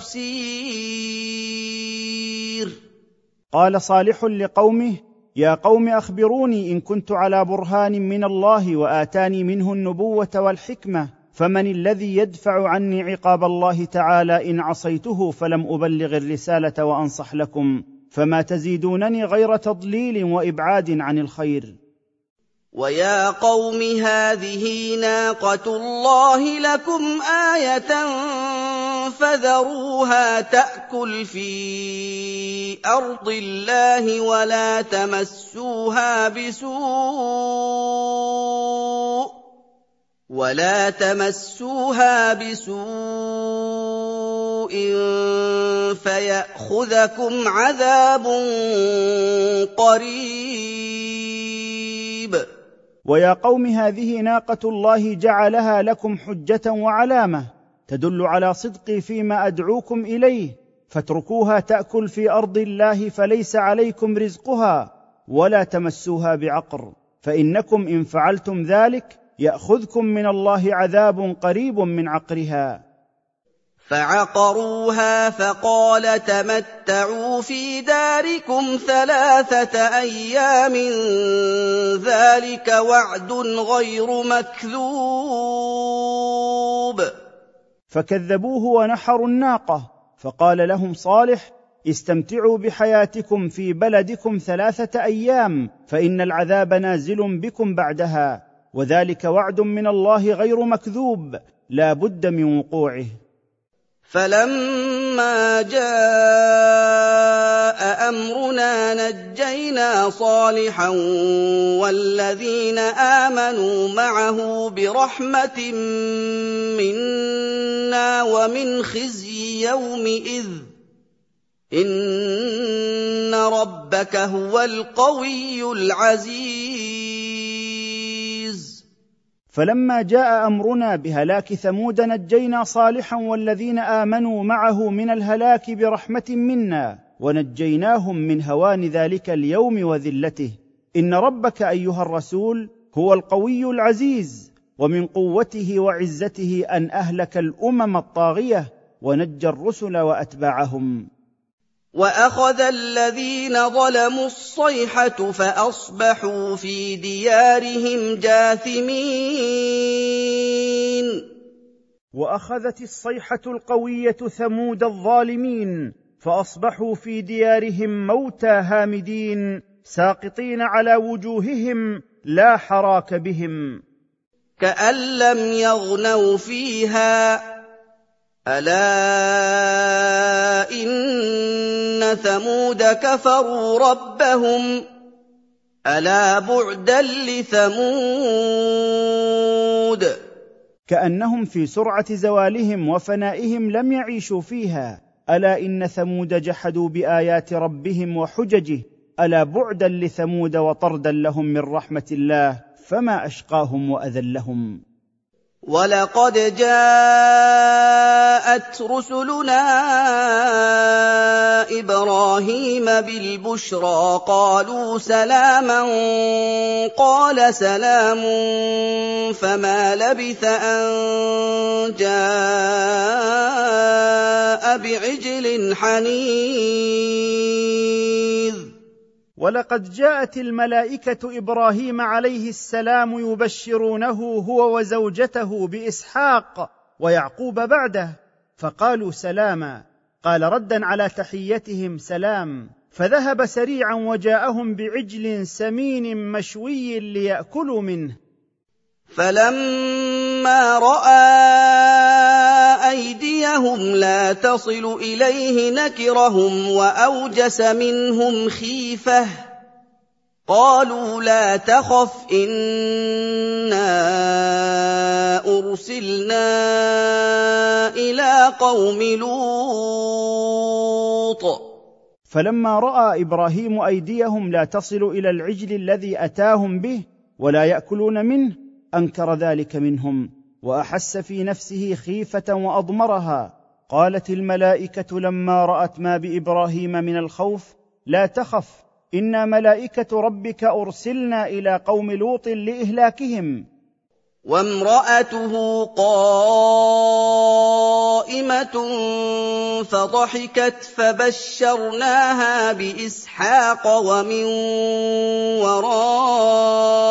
تخسير. قال صالح لقومه يا قوم أخبروني إن كنت على برهان من الله وآتاني منه النبوة والحكمة، فمن الذي يدفع عني عقاب الله تعالى إن عصيته فلم أبلغ الرسالة وأنصح لكم، فما تزيدونني غير تضليل وإبعاد عن الخير. ويا قوم هذه ناقة الله لكم آية فذروها تأكل في أرض الله ولا تمسوها بسوء ولا تمسوها بسوء فيأخذكم عذاب قريب. ويا قوم هذه ناقة الله جعلها لكم حجة وعلامة تدل على صدقي فيما أدعوكم إليه، فاتركوها تأكل في أرض الله فليس عليكم رزقها، ولا تمسوها بعقر، فإنكم إن فعلتم ذلك يأخذكم من الله عذاب قريب من عقرها. فعقروها فقال تمتعوا في داركم ثلاثة أيام ذلك وعد غير مكذوب. فكذبوه ونحروا الناقة، فقال لهم صالح استمتعوا بحياتكم في بلدكم ثلاثة أيام فإن العذاب نازل بكم بعدها، وذلك وعد من الله غير مكذوب لا بد من وقوعه. فلما جاء أمرنا نجينا صالحا والذين آمنوا معه برحمة منا ومن خزي يومئذ إن ربك هو القوي العزيز. فلما جاء أمرنا بهلاك ثمود نجينا صالحا والذين آمنوا معه من الهلاك برحمة منا ونجيناهم من هوان ذلك اليوم وذلته. إن ربك أيها الرسول هو القوي العزيز، ومن قوته وعزته أن أهلك الأمم الطاغية ونجى الرسل وأتباعهم. وأخذ الذين ظلموا الصيحة فأصبحوا في ديارهم جاثمين. وأخذت الصيحة القوية ثمود الظالمين فأصبحوا في ديارهم موتى هامدين ساقطين على وجوههم لا حراك بهم. كأن لم يغنوا فيها ألا إن ثمود كفروا ربهم ألا بعدا لثمود. كأنهم في سرعة زوالهم وفنائهم لم يعيشوا فيها. ألا إن ثمود جحدوا بآيات ربهم وحججه ألا بعدا لثمود وطردا لهم من رحمة الله فما أشقاهم وأذلهم. ولقد جاءت رسلنا إبراهيم بالبشرى قالوا سلاما قال سلام فما لبث أن جاء بعجل حنيذ. ولقد جاءت الملائكة إبراهيم عليه السلام يبشرونه هو وزوجته بإسحاق ويعقوب بعده، فقالوا سلاما، قال ردا على تحيتهم سلام، فذهب سريعا وجاءهم بعجل سمين مشوي ليأكلوا منه. فلما رأى أيديهم لا تصل إليه نكرهم وأوجس منهم خيفة قالوا لا تخف إنا أرسلنا إلى قوم لوط. فلما رأى إبراهيم أيديهم لا تصل إلى العجل الذي أتاهم به ولا يأكلون منه أنكر ذلك منهم وأحس في نفسه خيفة وأضمرها. قالت الملائكة لما رأت ما بإبراهيم من الخوف لا تخف إنا ملائكة ربك أرسلنا إلى قوم لوط لإهلاكهم. وامرأته قائمة فضحكت فبشرناها بإسحاق ومن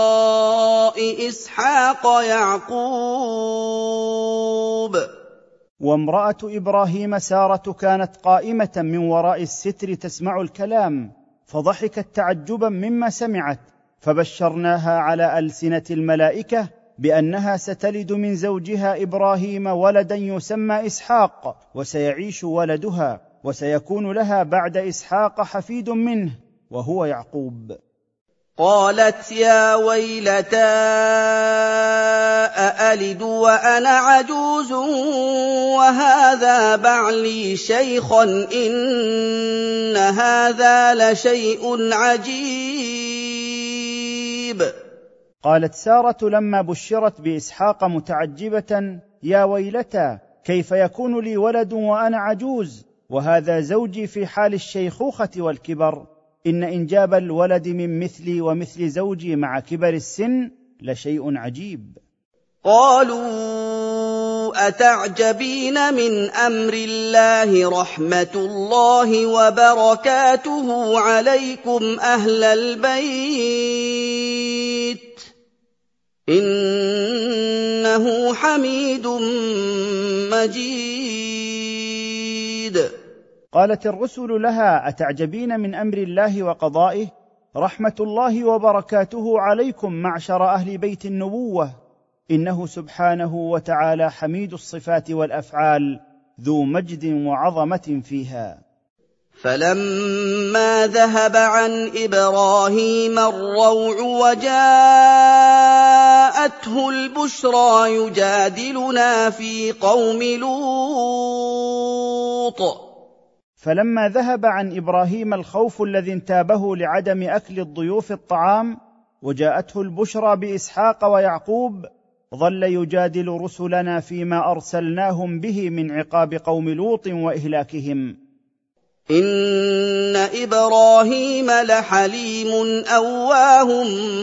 وراء إسحاق يعقوب. وامراه ابراهيم ساره كانت قائمه من وراء الستر تسمع الكلام، فضحكت تعجبا مما سمعت، فبشرناها على السنه الملائكه بانها ستلد من زوجها ابراهيم ولدا يسمى اسحاق، وسيعيش ولدها، وسيكون لها بعد اسحاق حفيد منه وهو يعقوب. قالت يا ويلتى أألد وأنا عجوز وهذا بعلي شيخا إن هذا لشيء عجيب. قالت سارة لما بشرت بإسحاق متعجبة: يا ويلتى، كيف يكون لي ولد وأنا عجوز وهذا زوجي في حال الشيخوخة والكبر؟ إن إنجاب الولد من مثلي ومثل زوجي مع كبر السن لشيء عجيب. قالوا أتعجبين من أمر الله رحمة الله وبركاته عليكم أهل البيت إنه حميد مجيد. قالت الرسل لها: أتعجبين من أمر الله وقضائه؟ رحمة الله وبركاته عليكم معشر أهل بيت النبوة، إنه سبحانه وتعالى حميد الصفات والأفعال ذو مجد وعظمة فيها. فلما ذهب عن إبراهيم الروع وجاءته البشرى يجادلنا في قوم لوط. فلما ذهب عن إبراهيم الخوف الذي انتابه لعدم أكل الضيوف الطعام، وجاءته البشرى بإسحاق ويعقوب، ظل يجادل رسلنا فيما أرسلناهم به من عقاب قوم لوط وإهلاكهم. إن إبراهيم لحليم أواه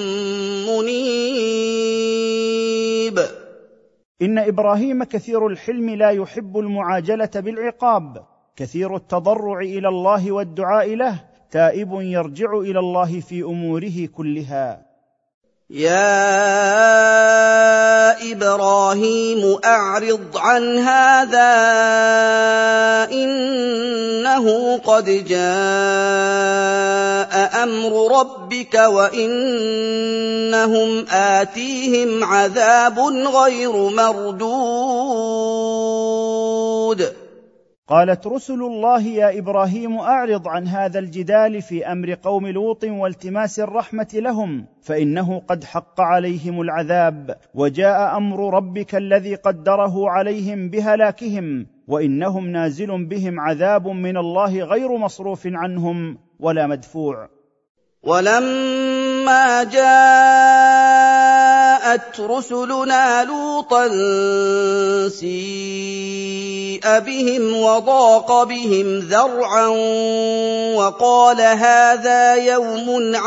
منيب. إن إبراهيم كثير الحلم لا يحب المعاجلة بالعقاب، كثير التضرع إلى الله والدعاء له، تائب يرجع إلى الله في أموره كلها. يا إبراهيم أعرض عن هذا إنه قد جاء أمر ربك وإنهم آتيهم عذاب غير مردود. قالت رسل الله: يا إبراهيم أعرض عن هذا الجدال في أمر قوم لوط والتماس الرحمة لهم، فإنه قد حق عليهم العذاب، وجاء أمر ربك الذي قدره عليهم بهلاكهم، وإنهم نازل بهم عذاب من الله غير مصروف عنهم ولا مدفوع. ولما جاءت رسلنا لوطا سيء بهم وضاق بهم ذرعا وقال هذا يوم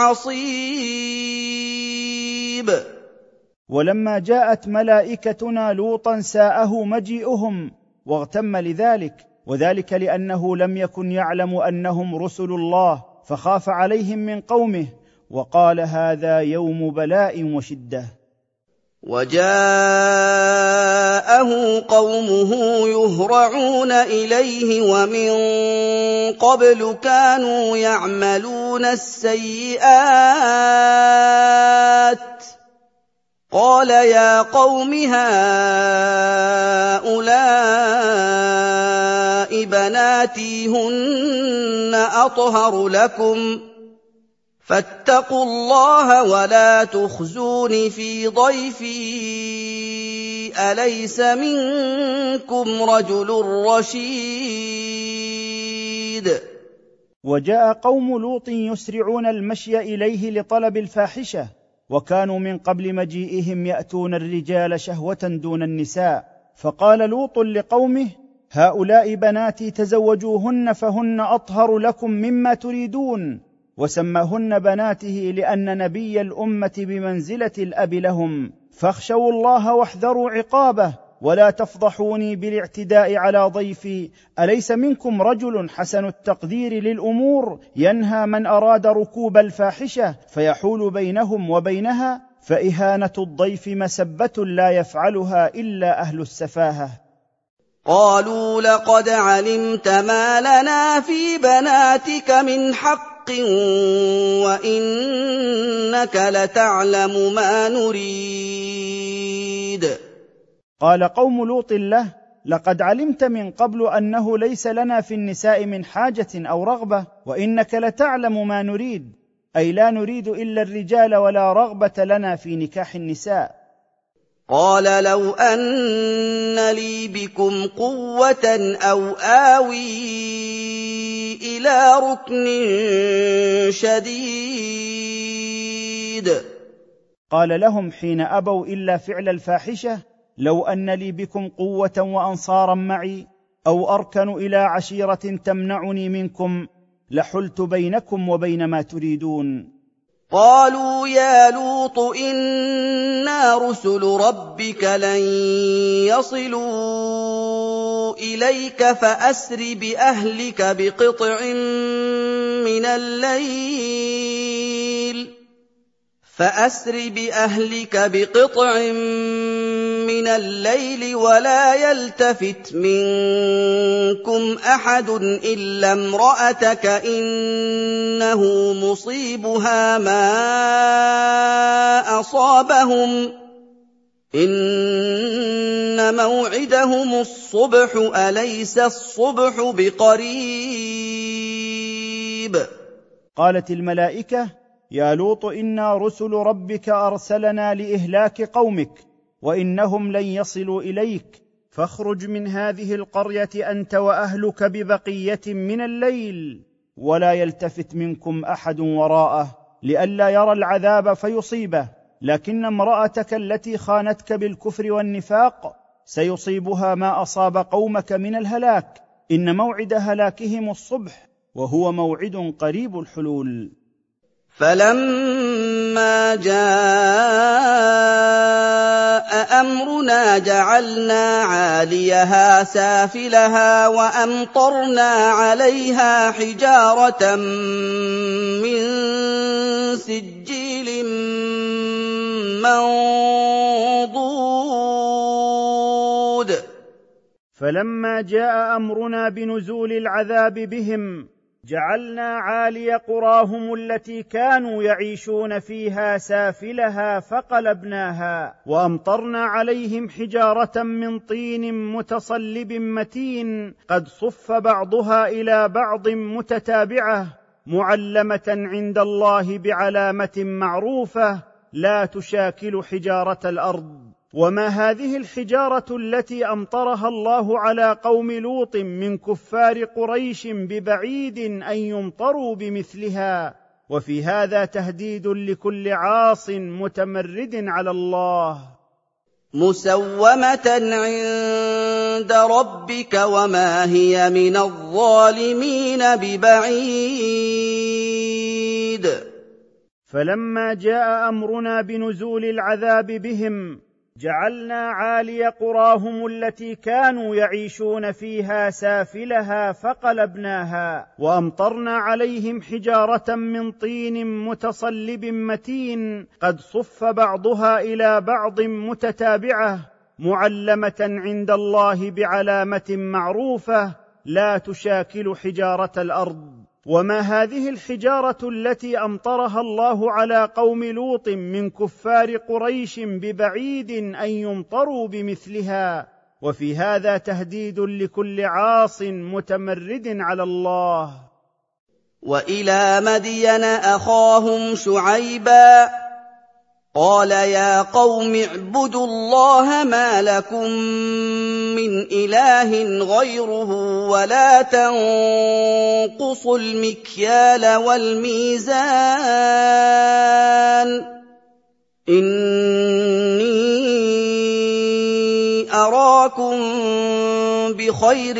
عصيب. ولما جاءت ملائكتنا لوطا ساءه مجيئهم واغتم لذلك، وذلك لأنه لم يكن يعلم أنهم رسل الله، فخاف عليهم من قومه وقال هذا يوم بلاء وشدة. وجاءه قومه يهرعون إليه ومن قبل كانوا يعملون السيئات، قال يا قوم هؤلاء بناتي هن أطهر لكم فاتقوا الله ولا تخزون في ضيفي أليس منكم رجل رشيد. وجاء قوم لوط يسرعون المشي إليه لطلب الفاحشة، وكانوا من قبل مجيئهم يأتون الرجال شهوة دون النساء، فقال لوط لقومه: هؤلاء بناتي تزوجوهن فهن أطهر لكم مما تريدون، وسماهن بناته لأن نبي الأمة بمنزلة الأب لهم، فاخشوا الله واحذروا عقابه ولا تفضحوني بالاعتداء على ضيفي، أليس منكم رجل حسن التقدير للأمور ينهى من أراد ركوب الفاحشة فيحول بينهم وبينها؟ فإهانة الضيف مسبة لا يفعلها إلا أهل السفاهة. قالوا لقد علمت ما لنا في بناتك من حق وإنك لتعلم ما نريد. قال قوم لوط له: لقد علمت من قبل أنه ليس لنا في النساء من حاجة أو رغبة، وإنك لتعلم ما نريد، أي لا نريد إلا الرجال ولا رغبة لنا في نكاح النساء. قال لو أن لي بكم قوة أو آوي إلى ركن شديد. قال لهم حين أبوا إلا فعل الفاحشة: لو أن لي بكم قوة وأنصارا معي، أو أركن إلى عشيرة تمنعني منكم، لحلت بينكم وبين ما تريدون. قالوا يا لوط إنا رسل ربك لن يصلوا إليك فأسر بأهلك بقطع من الليل فأسر بأهلك بقطع من الليل ولا يلتفت منكم أحد إلا امرأتك إنه مصيبها ما أصابهم إن موعدهم الصبح أليس الصبح بقريب. قالت الملائكة: يا لوط إنا رسل ربك أرسلنا لإهلاك قومك، وإنهم لن يصلوا إليك، فاخرج من هذه القرية أنت وأهلك ببقية من الليل، ولا يلتفت منكم أحد وراءه، لئلا يرى العذاب فيصيبه، لكن امرأتك التي خانتك بالكفر والنفاق سيصيبها ما أصاب قومك من الهلاك، إن موعد هلاكهم الصبح، وهو موعد قريب الحلول. فلما جاء أمرنا جعلنا عاليها سافلها وأمطرنا عليها حجارة من سجيل منضود. فلما جاء أمرنا بنزول العذاب بهم جعلنا عالي قراهم التي كانوا يعيشون فيها سافلها فقلبناها، وأمطرنا عليهم حجارة من طين متصلب متين قد صف بعضها إلى بعض متتابعة، معلمة عند الله بعلامة معروفة لا تشاكل حجارة الأرض. وما هذه الحجارة التي أمطرها الله على قوم لوط من كفار قريش ببعيد أن يمطروا بمثلها، وفي هذا تهديد لكل عاص متمرد على الله. مسومة عند ربك وما هي من الظالمين ببعيد. فلما جاء أمرنا بنزول العذاب بهم جعلنا عالي قراهم التي كانوا يعيشون فيها سافلها فقلبناها، وأمطرنا عليهم حجارة من طين متصلب متين قد صف بعضها إلى بعض متتابعة، معلمة عند الله بعلامة معروفة لا تشاكل حجارة الأرض. وما هذه الحجارة التي أمطرها الله على قوم لوط من كفار قريش ببعيد أن يمطروا بمثلها، وفي هذا تهديد لكل عاص متمرد على الله. وإلى مدين أخاهم شعيبا قال يا قوم اعبدوا الله ما لكم من إله غيره ولا تنقصوا المكيال والميزان إني أراكم بخير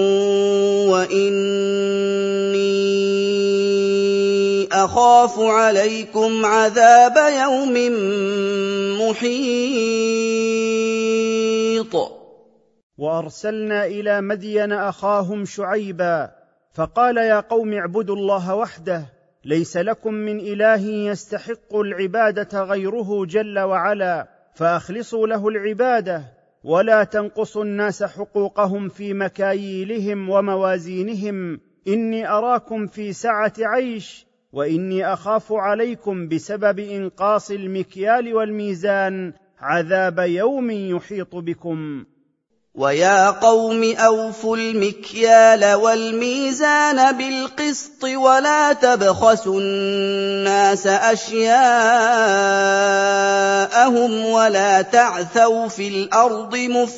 وإني أخاف عليكم عذاب يوم محيط. وأرسلنا إلى مدين أخاهم شعيبا فقال يا قوم اعبدوا الله وحده، ليس لكم من إله يستحق العبادة غيره جل وعلا، فأخلصوا له العبادة، ولا تنقصوا الناس حقوقهم في مكاييلهم وموازينهم، إني أراكم في سعة عيش، وإني أخاف عليكم بسبب إنقاص المكيال والميزان عذاب يوم يحيط بكم. ويا قوم أوفوا المكيال والميزان بالقسط ولا تبخسوا الناس أشياءهم ولا تعثوا في الأرض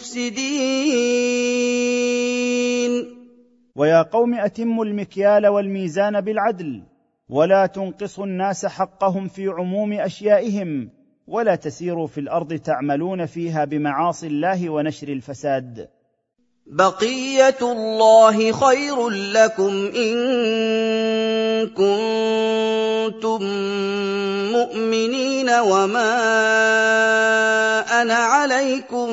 مفسدين. ويا قوم أتموا المكيال والميزان بالعدل، ولا تنقصوا الناس حقهم في عموم أشيائهم، ولا تسيروا في الأرض تعملون فيها بمعاصي الله ونشر الفساد. بقية الله خير لكم إن كنتم مؤمنين وما أنا عليكم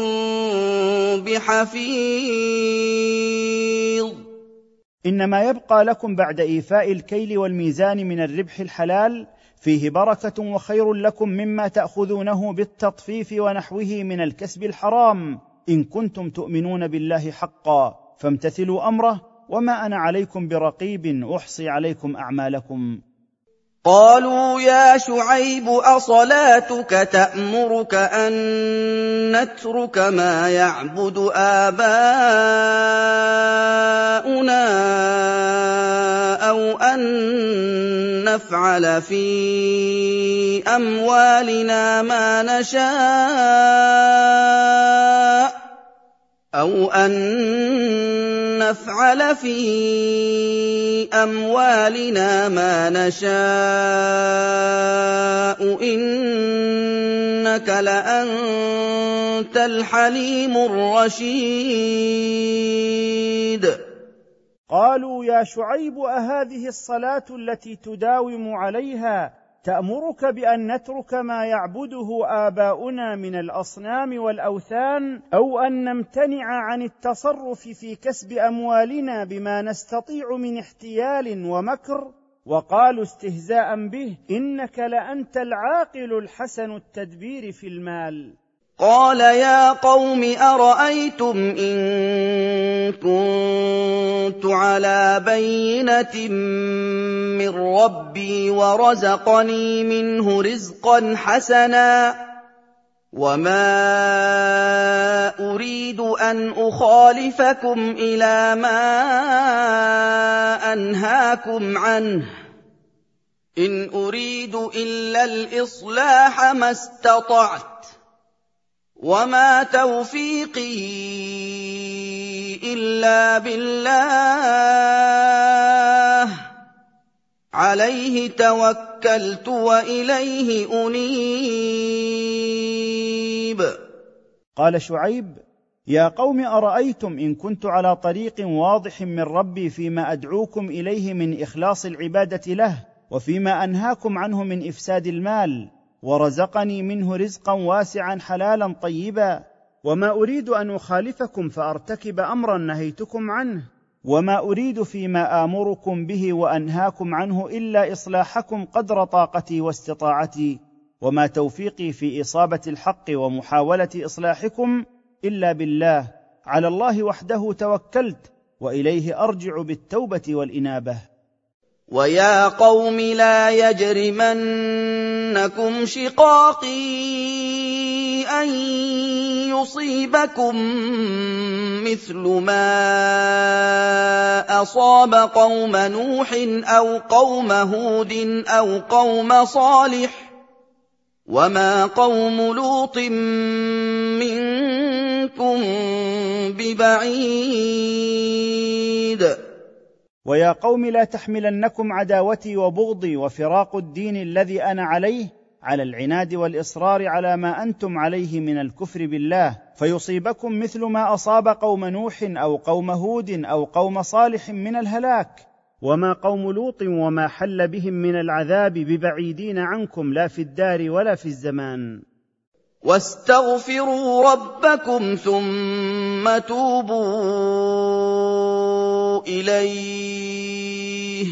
بحفيظ. إنما يبقى لكم بعد إيفاء الكيل والميزان من الربح الحلال فيه بركة وخير لكم مما تأخذونه بالتطفيف ونحوه من الكسب الحرام، إن كنتم تؤمنون بالله حقا، فامتثلوا أمره، وما أنا عليكم برقيب أحصي عليكم أعمالكم. قالوا يا شعيب أصلاتك تأمرك أن نترك ما يعبد آباؤنا أو أن نفعل في أموالنا ما نشاء أو أن نفعل في أموالنا ما نشاء إنك لأنت الحليم الرشيد. قالوا يا شعيب أهذه الصلاة التي تداوم عليها تأمرك بأن نترك ما يعبده آباؤنا من الأصنام والأوثان، أو أن نمتنع عن التصرف في كسب أموالنا بما نستطيع من احتيال ومكر؟ وقالوا استهزاء به إنك لأنت العاقل الحسن التدبير في المال. قال يا قوم أرأيتم إن كنت على بينة من ربي ورزقني منه رزقا حسنا وما أريد أن أخالفكم إلى ما أنهاكم عنه إن أريد إلا الإصلاح ما استطعت وما توفيقي إلا بالله عليه توكلت وإليه أنيب. قال شعيب يا قوم أرأيتم إن كنت على طريق واضح من ربي فيما أدعوكم إليه من إخلاص العبادة له وفيما أنهاكم عنه من إفساد المال، ورزقني منه رزقا واسعا حلالا طيبا، وما أريد أن أخالفكم فأرتكب أمرا نهيتكم عنه، وما أريد فيما آمركم به وأنهاكم عنه إلا إصلاحكم قدر طاقتي واستطاعتي، وما توفيقي في إصابة الحق ومحاولة إصلاحكم إلا بالله، على الله وحده توكلت وإليه أرجع بالتوبة والإنابة. ويا قوم لا يجرمنكم شقاقي أن يصيبكم مثل ما أصاب قوم نوح أو قوم هود أو قوم صالح وما قوم لوط منكم ببعيد. ويا قوم لا تحملنكم عداوتي وبغضي وفراق الدين الذي أنا عليه على العناد والإصرار على ما أنتم عليه من الكفر بالله، فيصيبكم مثل ما أصاب قوم نوح أو قوم هود أو قوم صالح من الهلاك، وما قوم لوط وما حل بهم من العذاب ببعيدين عنكم لا في الدار ولا في الزمان. واستغفروا ربكم ثم توبوا إليه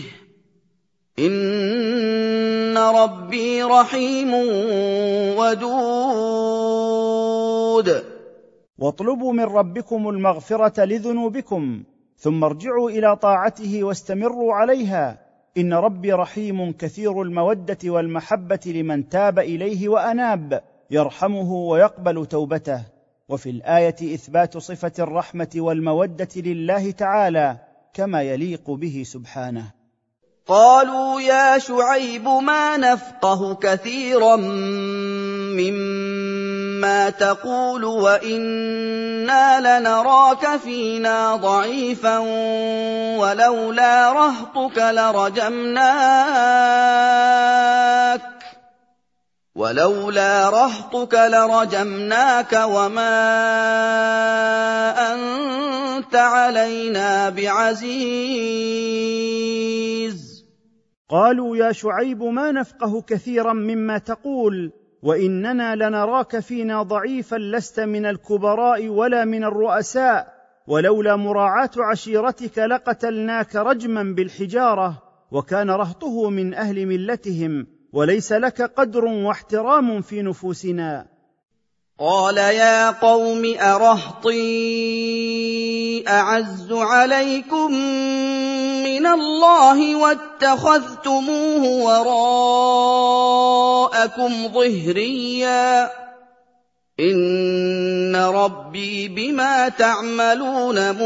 إن ربي رحيم ودود. واطلبوا من ربكم المغفرة لذنوبكم ثم ارجعوا إلى طاعته واستمروا عليها، إن ربي رحيم كثير المودة والمحبة لمن تاب إليه وأناب، يرحمه ويقبل توبته. وفي الآية إثبات صفة الرحمة والمودة لله تعالى كما يليق به سبحانه. قالوا يا شعيب ما نفقه كثيرا مما تقول وإنا لنراك فينا ضعيفا ولولا رهطك لرجمناك ولولا رهطك لرجمناك وما أنت علينا بعزيز. قالوا يا شعيب ما نفقه كثيرا مما تقول وإننا لنراك فينا ضعيفا، لست من الكبراء ولا من الرؤساء، ولولا مراعاة عشيرتك لقتلناك رجما بالحجارة، وكان رهطه من أهل ملتهم، وليس لك قدر واحترام في نفوسنا. قال يا قوم أرهطي أعز عليكم من الله واتخذتموه وراءكم ظهريا، إن ربي بما تعملون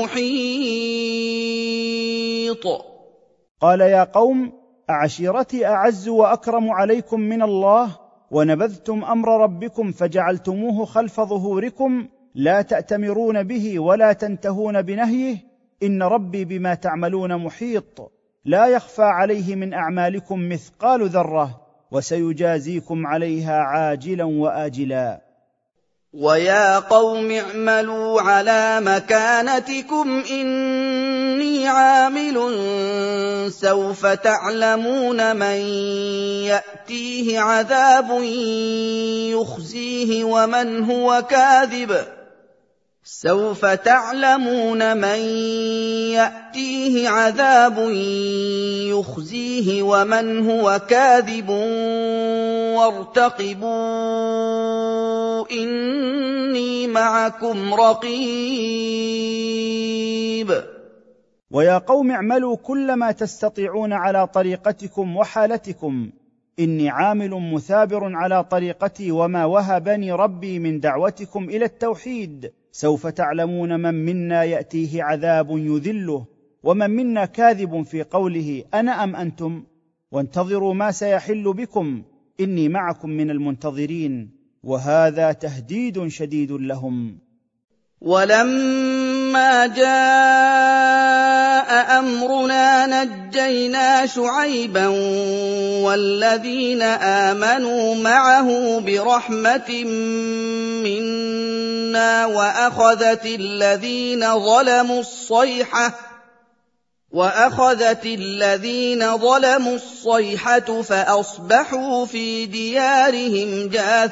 محيط. قال يا قوم أعشيرتي أعز وأكرم عليكم من الله، ونبذتم أمر ربكم فجعلتموه خلف ظهوركم، لا تأتمرون به ولا تنتهون بنهيه، إن ربي بما تعملون محيط، لا يخفى عليه من أعمالكم مثقال ذرة، وسيجازيكم عليها عاجلا وآجلا. ويا قوم اعملوا على مكانتكم إني عامل، سوف تعلمون من يأتيه عذاب يخزيه ومن هو كاذب سوف تعلمون من يأتيه عذاب يخزيه ومن هو كاذب وارتقبوا إني معكم رقيب. ويا قوم اعملوا كل ما تستطيعون على طريقتكم وحالتكم، إني عامل مثابر على طريقتي وما وهبني ربي من دعوتكم إلى التوحيد. سوف تعلمون من منا يأتيه عذاب يذله، ومن منا كاذب في قوله أنا أم أنتم، وانتظروا ما سيحل بكم، إني معكم من المنتظرين. وهذا تهديد شديد لهم. ولما جاء أمرنا نجينا شعيبا والذين آمنوا معه برحمة منا وأخذت الذين ظلموا الصيحة وأخذت الذين ظلموا الصيحة فأصبحوا في ديارهم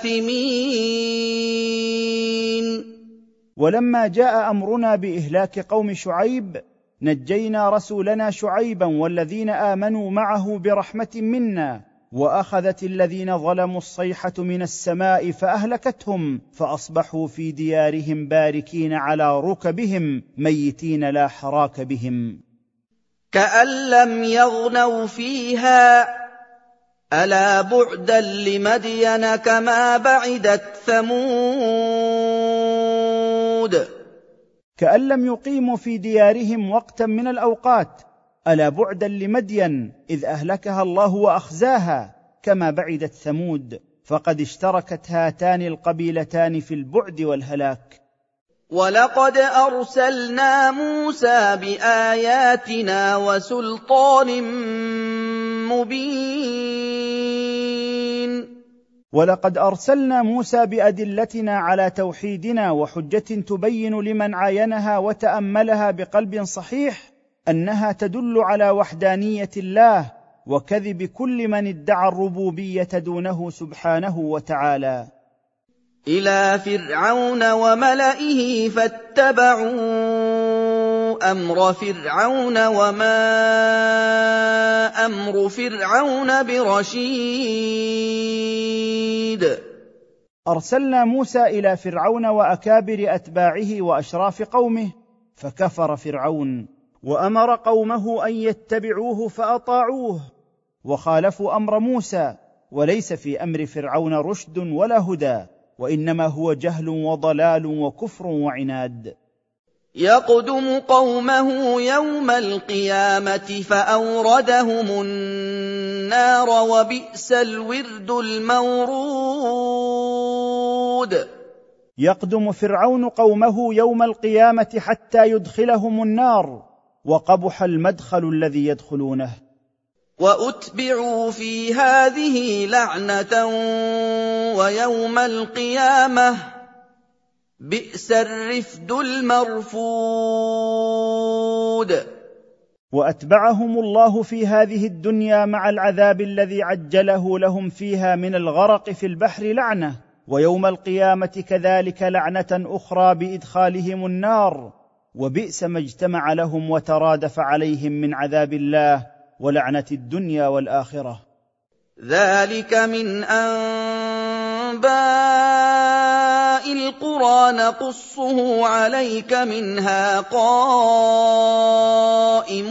جاثمين. ولما جاء أمرنا بإهلاك قوم شعيب نجينا رسولنا شعيبا والذين آمنوا معه برحمة منا، وأخذت الذين ظلموا الصيحة من السماء فأهلكتهم، فأصبحوا في ديارهم باركين على ركبهم ميتين لا حراك بهم. كأن لم يغنوا فيها ألا بعدا لمدين كما بعدت ثمود. كأن لم يقيموا في ديارهم وقتا من الأوقات، ألا بعدا لمدين إذ أهلكها الله وأخزاها، كما بعدت ثمود، فقد اشتركت هاتان القبيلتان في البعد والهلاك. ولقد أرسلنا موسى بآياتنا وسلطان مبين. ولقد أرسلنا موسى بأدلتنا على توحيدنا وحجة تبين لمن عاينها وتأملها بقلب صحيح أنها تدل على وحدانية الله وكذب كل من ادعى الربوبية دونه سبحانه وتعالى. إلى فرعون وملئه فاتبعوا أمر فرعون وما أمر فرعون برشيد. أرسلنا موسى إلى فرعون وأكابر أتباعه وأشراف قومه، فكفر فرعون وأمر قومه أن يتبعوه فأطاعوه، وخالفوا أمر موسى، وليس في أمر فرعون رشد ولا هدى، وإنما هو جهل وضلال وكفر وعناد. يقدم قومه يوم القيامة فأوردهم النار وبئس الورد المورود. يقدم فرعون قومه يوم القيامة حتى يدخلهم النار، وقبح المدخل الذي يدخلونه. وأتبعوا في هذه لعنة ويوم القيامة بئس الرفد المرفود. وأتبعهم الله في هذه الدنيا مع العذاب الذي عجله لهم فيها من الغرق في البحر لعنة، ويوم القيامة كذلك لعنة أخرى بإدخالهم النار، وبئس ما اجتمع لهم وترادف عليهم من عذاب الله ولعنة الدنيا والآخرة. ذلك من أنباء القرى نقصه عليك منها قائم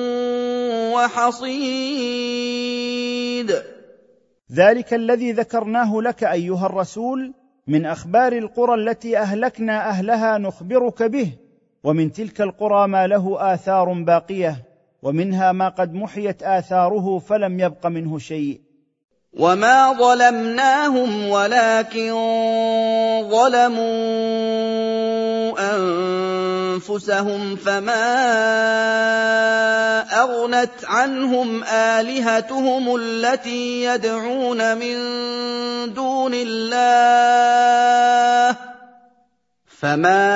وحصيد. ذلك الذي ذكرناه لك أيها الرسول من أخبار القرى التي أهلكنا أهلها نخبرك به، ومن تلك القرى ما له آثار باقية، ومنها ما قد محيت آثاره فلم يبق منه شيء. وما ظلمناهم ولكن ظلموا أنفسهم فما أغنت عنهم آلهتهم التي يدعون من دون الله فما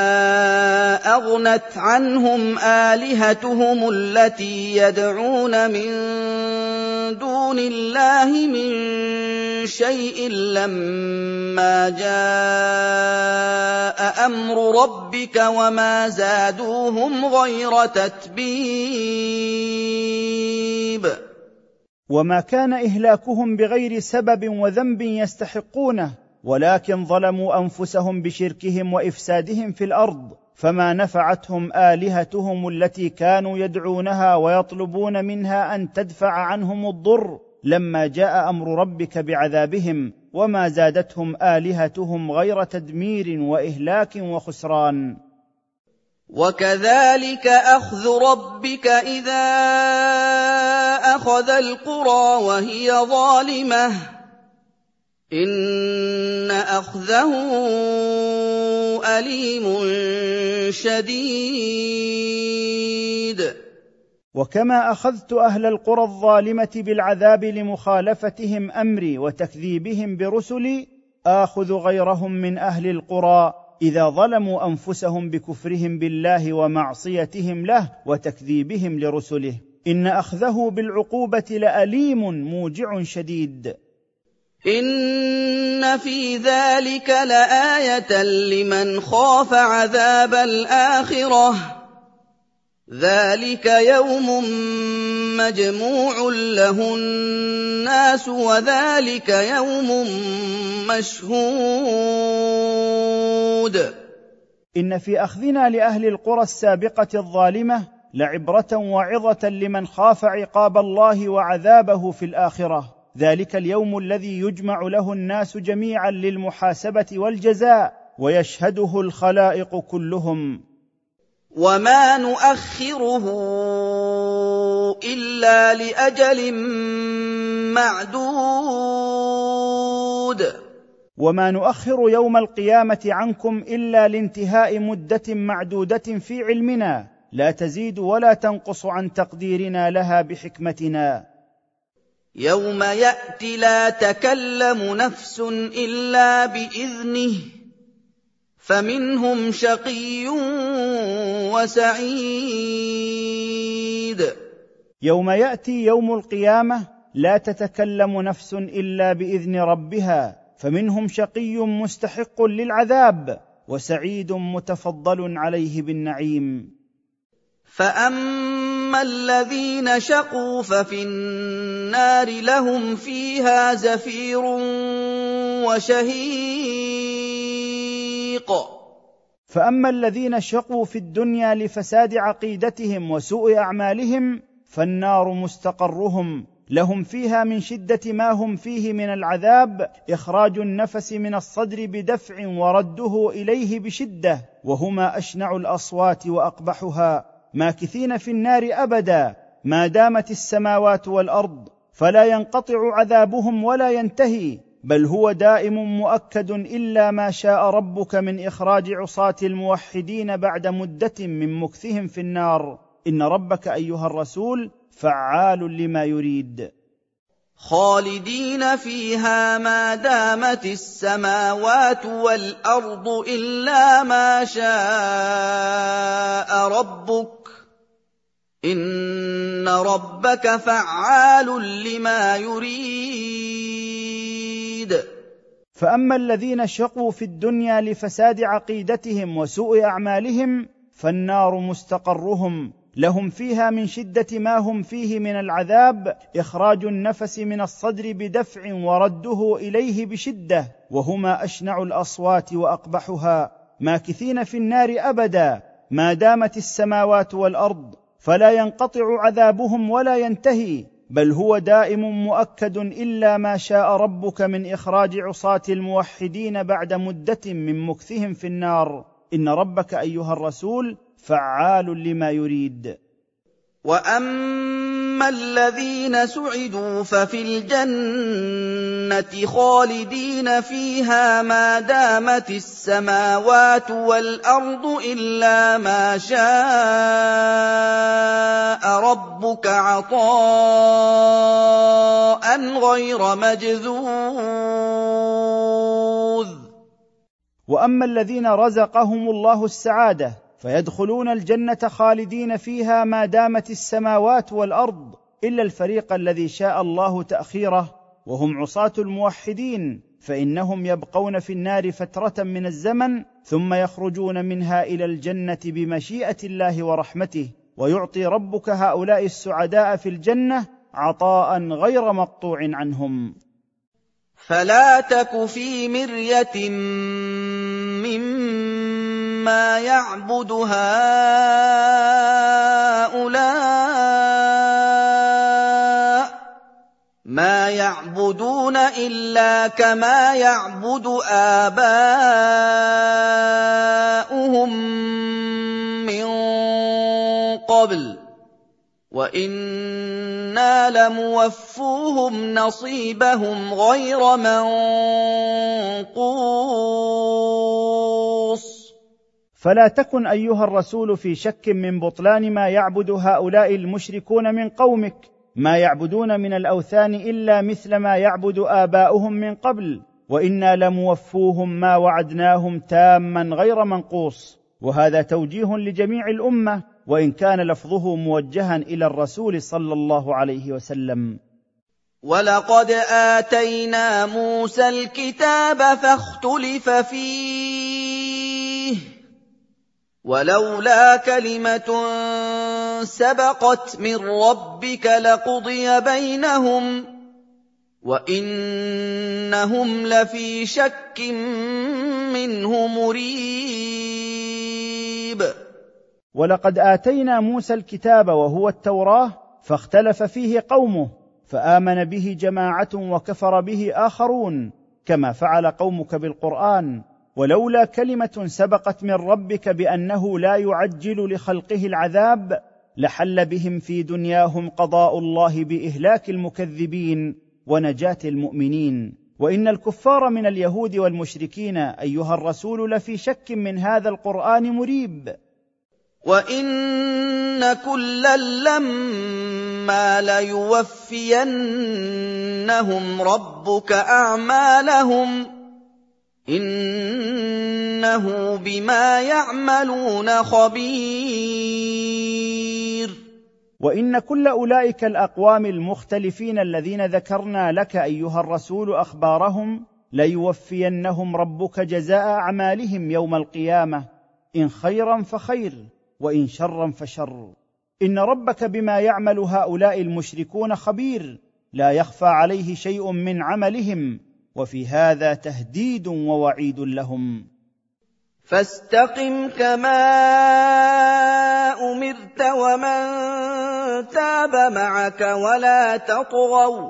أغنت عنهم آلهتهم التي يدعون من دون الله من شيء لما جاء أمر ربك وما زادوهم غير تتبيب. وما كان إهلاكهم بغير سبب وذنب يستحقونه، ولكن ظلموا أنفسهم بشركهم وإفسادهم في الأرض، فما نفعتهم آلهتهم التي كانوا يدعونها ويطلبون منها أن تدفع عنهم الضر لما جاء أمر ربك بعذابهم، وما زادتهم آلهتهم غير تدمير وإهلاك وخسران. وكذلك أخذ ربك إذا أخذ القرى وهي ظالمة إن أخذه أليم شديد. وكما أخذت أهل القرى الظالمة بالعذاب لمخالفتهم أمري وتكذيبهم برسلي، آخذ غيرهم من أهل القرى إذا ظلموا أنفسهم بكفرهم بالله ومعصيتهم له وتكذيبهم لرسله، إن أخذه بالعقوبة لأليم موجع شديد. إن في ذلك لآية لمن خاف عذاب الآخرة ذلك يوم مجموع له الناس وذلك يوم مشهود. إن في أخذنا لأهل القرى السابقة الظالمة لعبرة وعظة لمن خاف عقاب الله وعذابه في الآخرة، ذلك اليوم الذي يجمع له الناس جميعا للمحاسبة والجزاء ويشهده الخلائق كلهم. وما نؤخره إلا لأجل معدود. وما نؤخر يوم القيامة عنكم إلا لانتهاء مدة معدودة في علمنا، لا تزيد ولا تنقص عن تقديرنا لها بحكمتنا. يوم يأتي لا تكلم نفس إلا بإذنه فمنهم شقي وسعيد. يوم يأتي يوم القيامة لا تتكلم نفس إلا بإذن ربها، فمنهم شقي مستحق للعذاب وسعيد متفضل عليه بالنعيم. فأما الذين شقوا ففي النار لهم فيها زفير وشهيق. فأما الذين شقوا في الدنيا لفساد عقيدتهم وسوء أعمالهم فالنار مستقرهم، لهم فيها من شدة ما هم فيه من العذاب إخراج النفس من الصدر بدفع ورده إليه بشدة، وهما أشنع الأصوات وأقبحها، ماكثين في النار أبدا ما دامت السماوات والأرض، فلا ينقطع عذابهم ولا ينتهي، بل هو دائم مؤكد إلا ما شاء ربك من إخراج عصاة الموحدين بعد مدة من مكثهم في النار. إن ربك أيها الرسول فعال لما يريد. خالدين فيها ما دامت السماوات والأرض إلا ما شاء ربك، إن ربك فعال لما يريد. فأما الذين شقوا في الدنيا لفساد عقيدتهم وسوء أعمالهم فالنار مستقرهم، لهم فيها من شدة ما هم فيه من العذاب إخراج النفس من الصدر بدفع ورده إليه بشدة، وهما أشنع الأصوات وأقبحها، ماكثين في النار أبدا ما دامت السماوات والأرض، فلا ينقطع عذابهم ولا ينتهي، بل هو دائم مؤكد إلا ما شاء ربك من إخراج عصاة الموحدين بعد مدة من مكثهم في النار. إن ربك أيها الرسول فعال لما يريد. وأما الذين سعدوا ففي الجنة خالدين فيها ما دامت السماوات والأرض إلا ما شاء ربك عطاء غير مجذوذ. وأما الذين رزقهم الله السعادة فيدخلون الجنة خالدين فيها ما دامت السماوات والأرض إلا الفريق الذي شاء الله تأخيره، وهم عصاة الموحدين، فإنهم يبقون في النار فترة من الزمن ثم يخرجون منها إلى الجنة بمشيئة الله ورحمته، ويعطي ربك هؤلاء السعداء في الجنة عطاء غير مقطوع عنهم. فلا تك في مرية مما يعبد هؤلاء، ما يعبدون إلا كما يعبد آباؤهم من قبل، وإنا لموفوهم نصيبهم غير منقوص. فلا تكن أيها الرسول في شك من بطلان ما يعبد هؤلاء المشركون من قومك، ما يعبدون من الأوثان إلا مثل ما يعبد آباؤهم من قبل، وإنا لموفوهم ما وعدناهم تاما غير منقوص. وهذا توجيه لجميع الأمة، وإن كان لفظه موجها إلى الرسول صلى الله عليه وسلم. ولقد آتينا موسى الكتاب فاختلف فيه، ولولا كلمة سبقت من ربك لقضي بينهم، وإنهم لفي شك منه مريب. ولقد آتينا موسى الكتاب وهو التوراة فاختلف فيه قومه، فآمن به جماعة وكفر به آخرون، كما فعل قومك بالقرآن. ولولا كلمة سبقت من ربك بأنه لا يعجل لخلقه العذاب لحل بهم في دنياهم قضاء الله بإهلاك المكذبين ونجاة المؤمنين. وإن الكفار من اليهود والمشركين أيها الرسول لفي شك من هذا القرآن مريب. وَإِنَّ كُلًّا لَّمَّا لَيُوَفِّيَنَّهُمْ رَبُّكَ أَعْمَالَهُمْ ۚ إِنَّهُ بِمَا يَعْمَلُونَ خَبِيرٌ. وإن كل أولئك الأقوام المختلفين الذين ذكرنا لك أيها الرسول أخبارهم ليوفينهم ربك جزاء أعمالهم يوم القيامة، إن خيرا فخير وإن شرا فشر. إن ربك بما يعمل هؤلاء المشركون خبير، لا يخفى عليه شيء من عملهم، وفي هذا تهديد ووعيد لهم. فاستقم كما أمرت ومن تاب معك ولا تطغوا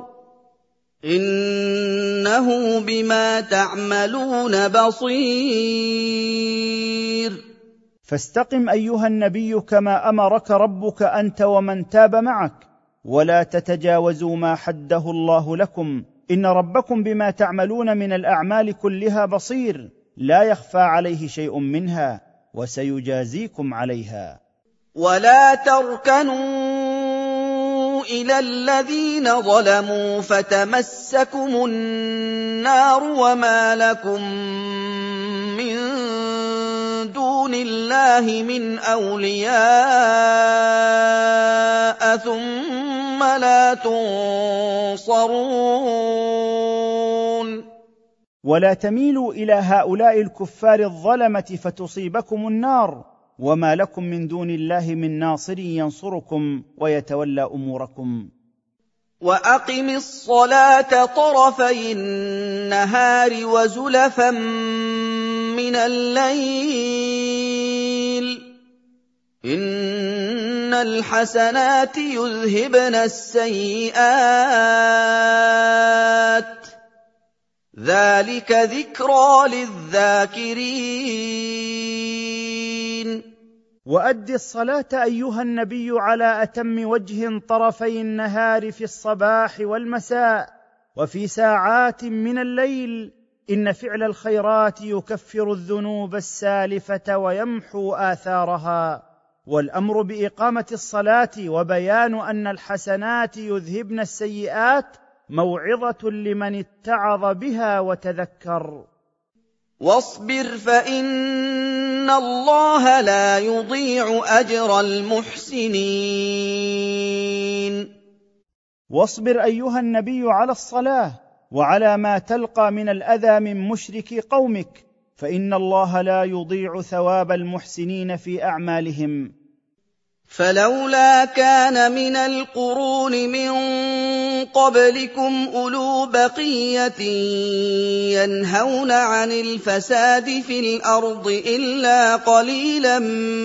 إنه بما تعملون بصير. فاستقم أيها النبي كما أمرك ربك أنت ومن تاب معك، ولا تتجاوزوا ما حده الله لكم، إن ربكم بما تعملون من الأعمال كلها بصير، لا يخفى عليه شيء منها، وسيجازيكم عليها. ولا تركنوا إلى الذين ظلموا فتمسكم النار وما لكم من دون الله من أولياء ثم لا تنصرون. ولا تميلوا إلى هؤلاء الكفار الظلمة فتصيبكم النار، وما لكم من دون الله من ناصر ينصركم ويتولى أموركم. وأقم الصلاة طرفي النهار وزلفا من الليل إن الحسنات يذهبن السيئات ذلك ذكرى للذاكرين. وأد الصلاة أيها النبي على أتم وجه طرفي النهار في الصباح والمساء وفي ساعات من الليل، إن فعل الخيرات يكفر الذنوب السالفة ويمحو آثارها. والأمر بإقامة الصلاة وبيان أن الحسنات يذهبن السيئات موعظة لمن اتعظ بها وتذكر. واصبر فإن الله لا يضيع أجر المحسنين. واصبر أيها النبي على الصلاة وعلى ما تلقى من الأذى من مشركي قومك، فإن الله لا يضيع ثواب المحسنين في أعمالهم. فلولا كان من القرون من قبلكم أولو بقية ينهون عن الفساد في الأرض إلا قليلا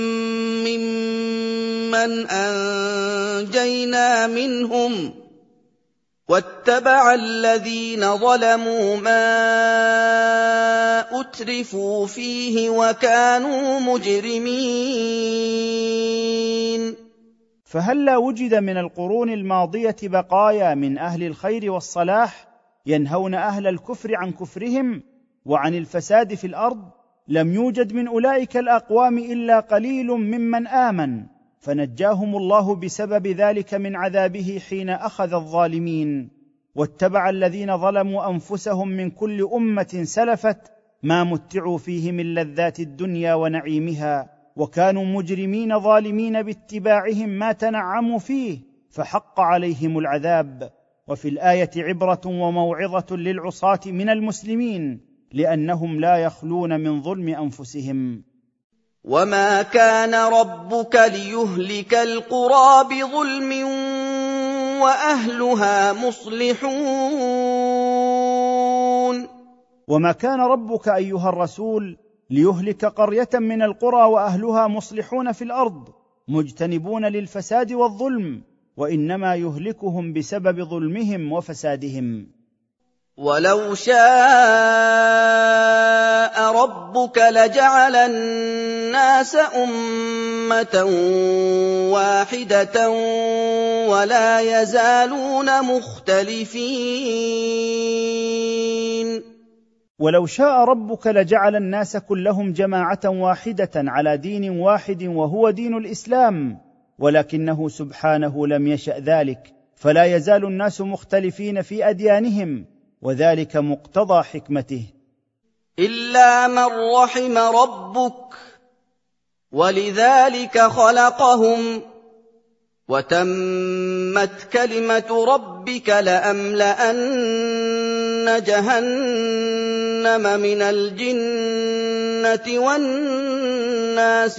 ممن أنجينا منهم واتبع الذين ظلموا ما أترفوا فيه وكانوا مجرمين. فهلا وجد من القرون الماضية بقايا من أهل الخير والصلاح ينهون أهل الكفر عن كفرهم وعن الفساد في الأرض؟ لم يوجد من أولئك الأقوام إلا قليل ممن آمن، فنجاهم الله بسبب ذلك من عذابه حين أخذ الظالمين. واتبع الذين ظلموا أنفسهم من كل أمة سلفت ما متعوا فيه من لذات الدنيا ونعيمها، وكانوا مجرمين ظالمين باتباعهم ما تنعموا فيه، فحق عليهم العذاب. وفي الآية عبرة وموعظة للعصاة من المسلمين، لأنهم لا يخلون من ظلم أنفسهم. وما كان ربك ليهلك القرى بظلم وأهلها مصلحون. وما كان ربك أيها الرسول ليهلك قرية من القرى وأهلها مصلحون في الأرض مجتنبون للفساد والظلم، وإنما يهلكهم بسبب ظلمهم وفسادهم. ولو شاء ربك لجعل الناس أمة واحدة ولا يزالون مختلفين. ولو شاء ربك لجعل الناس كلهم جماعة واحدة على دين واحد وهو دين الإسلام، ولكنه سبحانه لم يشأ ذلك، فلا يزال الناس مختلفين في أديانهم، وذلك مقتضى حكمته. إلا من رحم ربك ولذلك خلقهم وتمت كلمة ربك لأملأن جهنم من الجنة والناس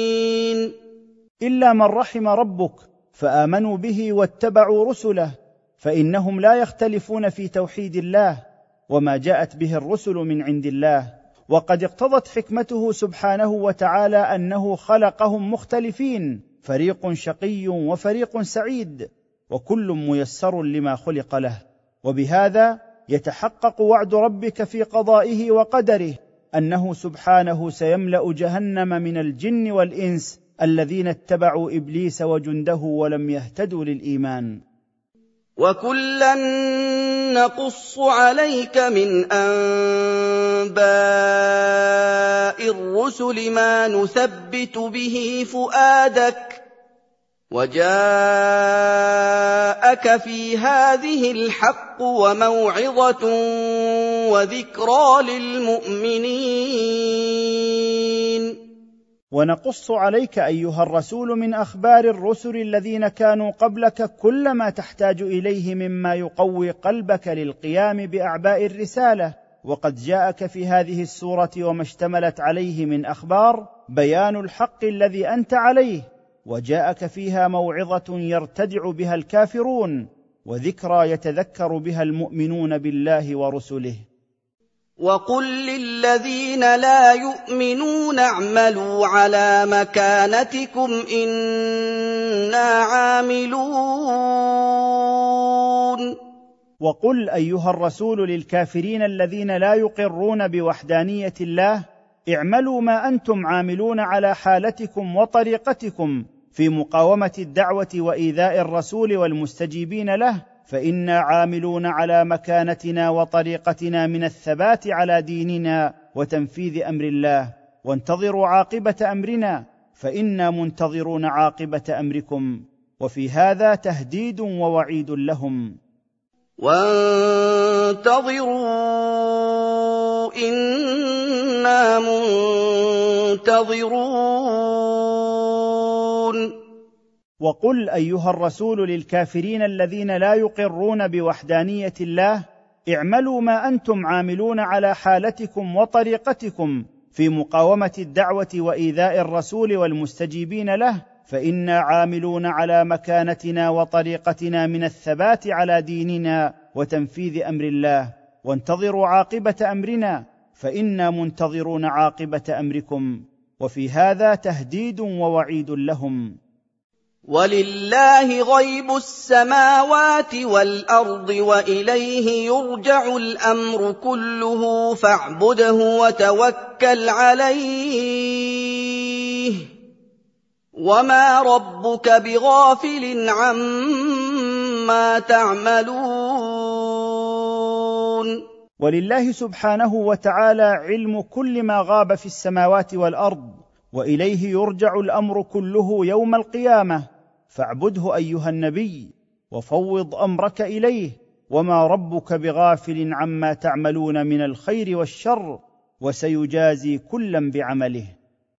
أجمعين. إلا من رحم ربك فآمنوا به واتبعوا رسله، فانهم لا يختلفون في توحيد الله وما جاءت به الرسل من عند الله، وقد اقتضت حكمته سبحانه وتعالى انه خلقهم مختلفين، فريق شقي وفريق سعيد، وكل ميسر لما خلق له. وبهذا يتحقق وعد ربك في قضائه وقدره انه سبحانه سيملا جهنم من الجن والانس الذين اتبعوا ابليس وجنده ولم يهتدوا للايمان. وكلا نقص عليك من أنباء الرسل ما نثبت به فؤادك، وجاءك في هذه الحق وموعظة وذكرى للمؤمنين. ونقص عليك ايها الرسول من اخبار الرسل الذين كانوا قبلك كل ما تحتاج اليه مما يقوي قلبك للقيام باعباء الرساله، وقد جاءك في هذه السوره وما اشتملت عليه من اخبار بيان الحق الذي انت عليه، وجاءك فيها موعظه يرتدع بها الكافرون، وذكرى يتذكر بها المؤمنون بالله ورسله. وقل للذين لا يؤمنون اعملوا على مكانتكم إنا عاملون. وقل ايها الرسول للكافرين الذين لا يقرون بوحدانيه الله اعملوا ما انتم عاملون على حالتكم وطريقتكم في مقاومه الدعوه وايذاء الرسول والمستجيبين له، فإنا عاملون على مكانتنا وطريقتنا من الثبات على ديننا وتنفيذ أمر الله، وانتظروا عاقبة أمرنا فإنا منتظرون عاقبة أمركم، وفي هذا تهديد ووعيد لهم. وانتظروا إنا منتظرون. وقل ايها الرسول للكافرين الذين لا يقرون بوحدانيه الله اعملوا ما انتم عاملون على حالتكم وطريقتكم في مقاومه الدعوه وايذاء الرسول والمستجيبين له، فإنا عاملون على مكانتنا وطريقتنا من الثبات على ديننا وتنفيذ أمر الله، وانتظروا عاقبة أمرنا فإنا منتظرون عاقبة أمركم، وفي هذا تهديد ووعيد لهم. ولله غيب السماوات والأرض وإليه يرجع الأمر كله فاعبده وتوكل عليه وما ربك بغافل عما تعملون. ولله سبحانه وتعالى علم كل ما غاب في السماوات والأرض، وإليه يرجع الأمر كله يوم القيامة، فاعبده أيها النبي وفوض أمرك إليه، وما ربك بغافل عما تعملون من الخير والشر، وسيجازي كلا بعمله.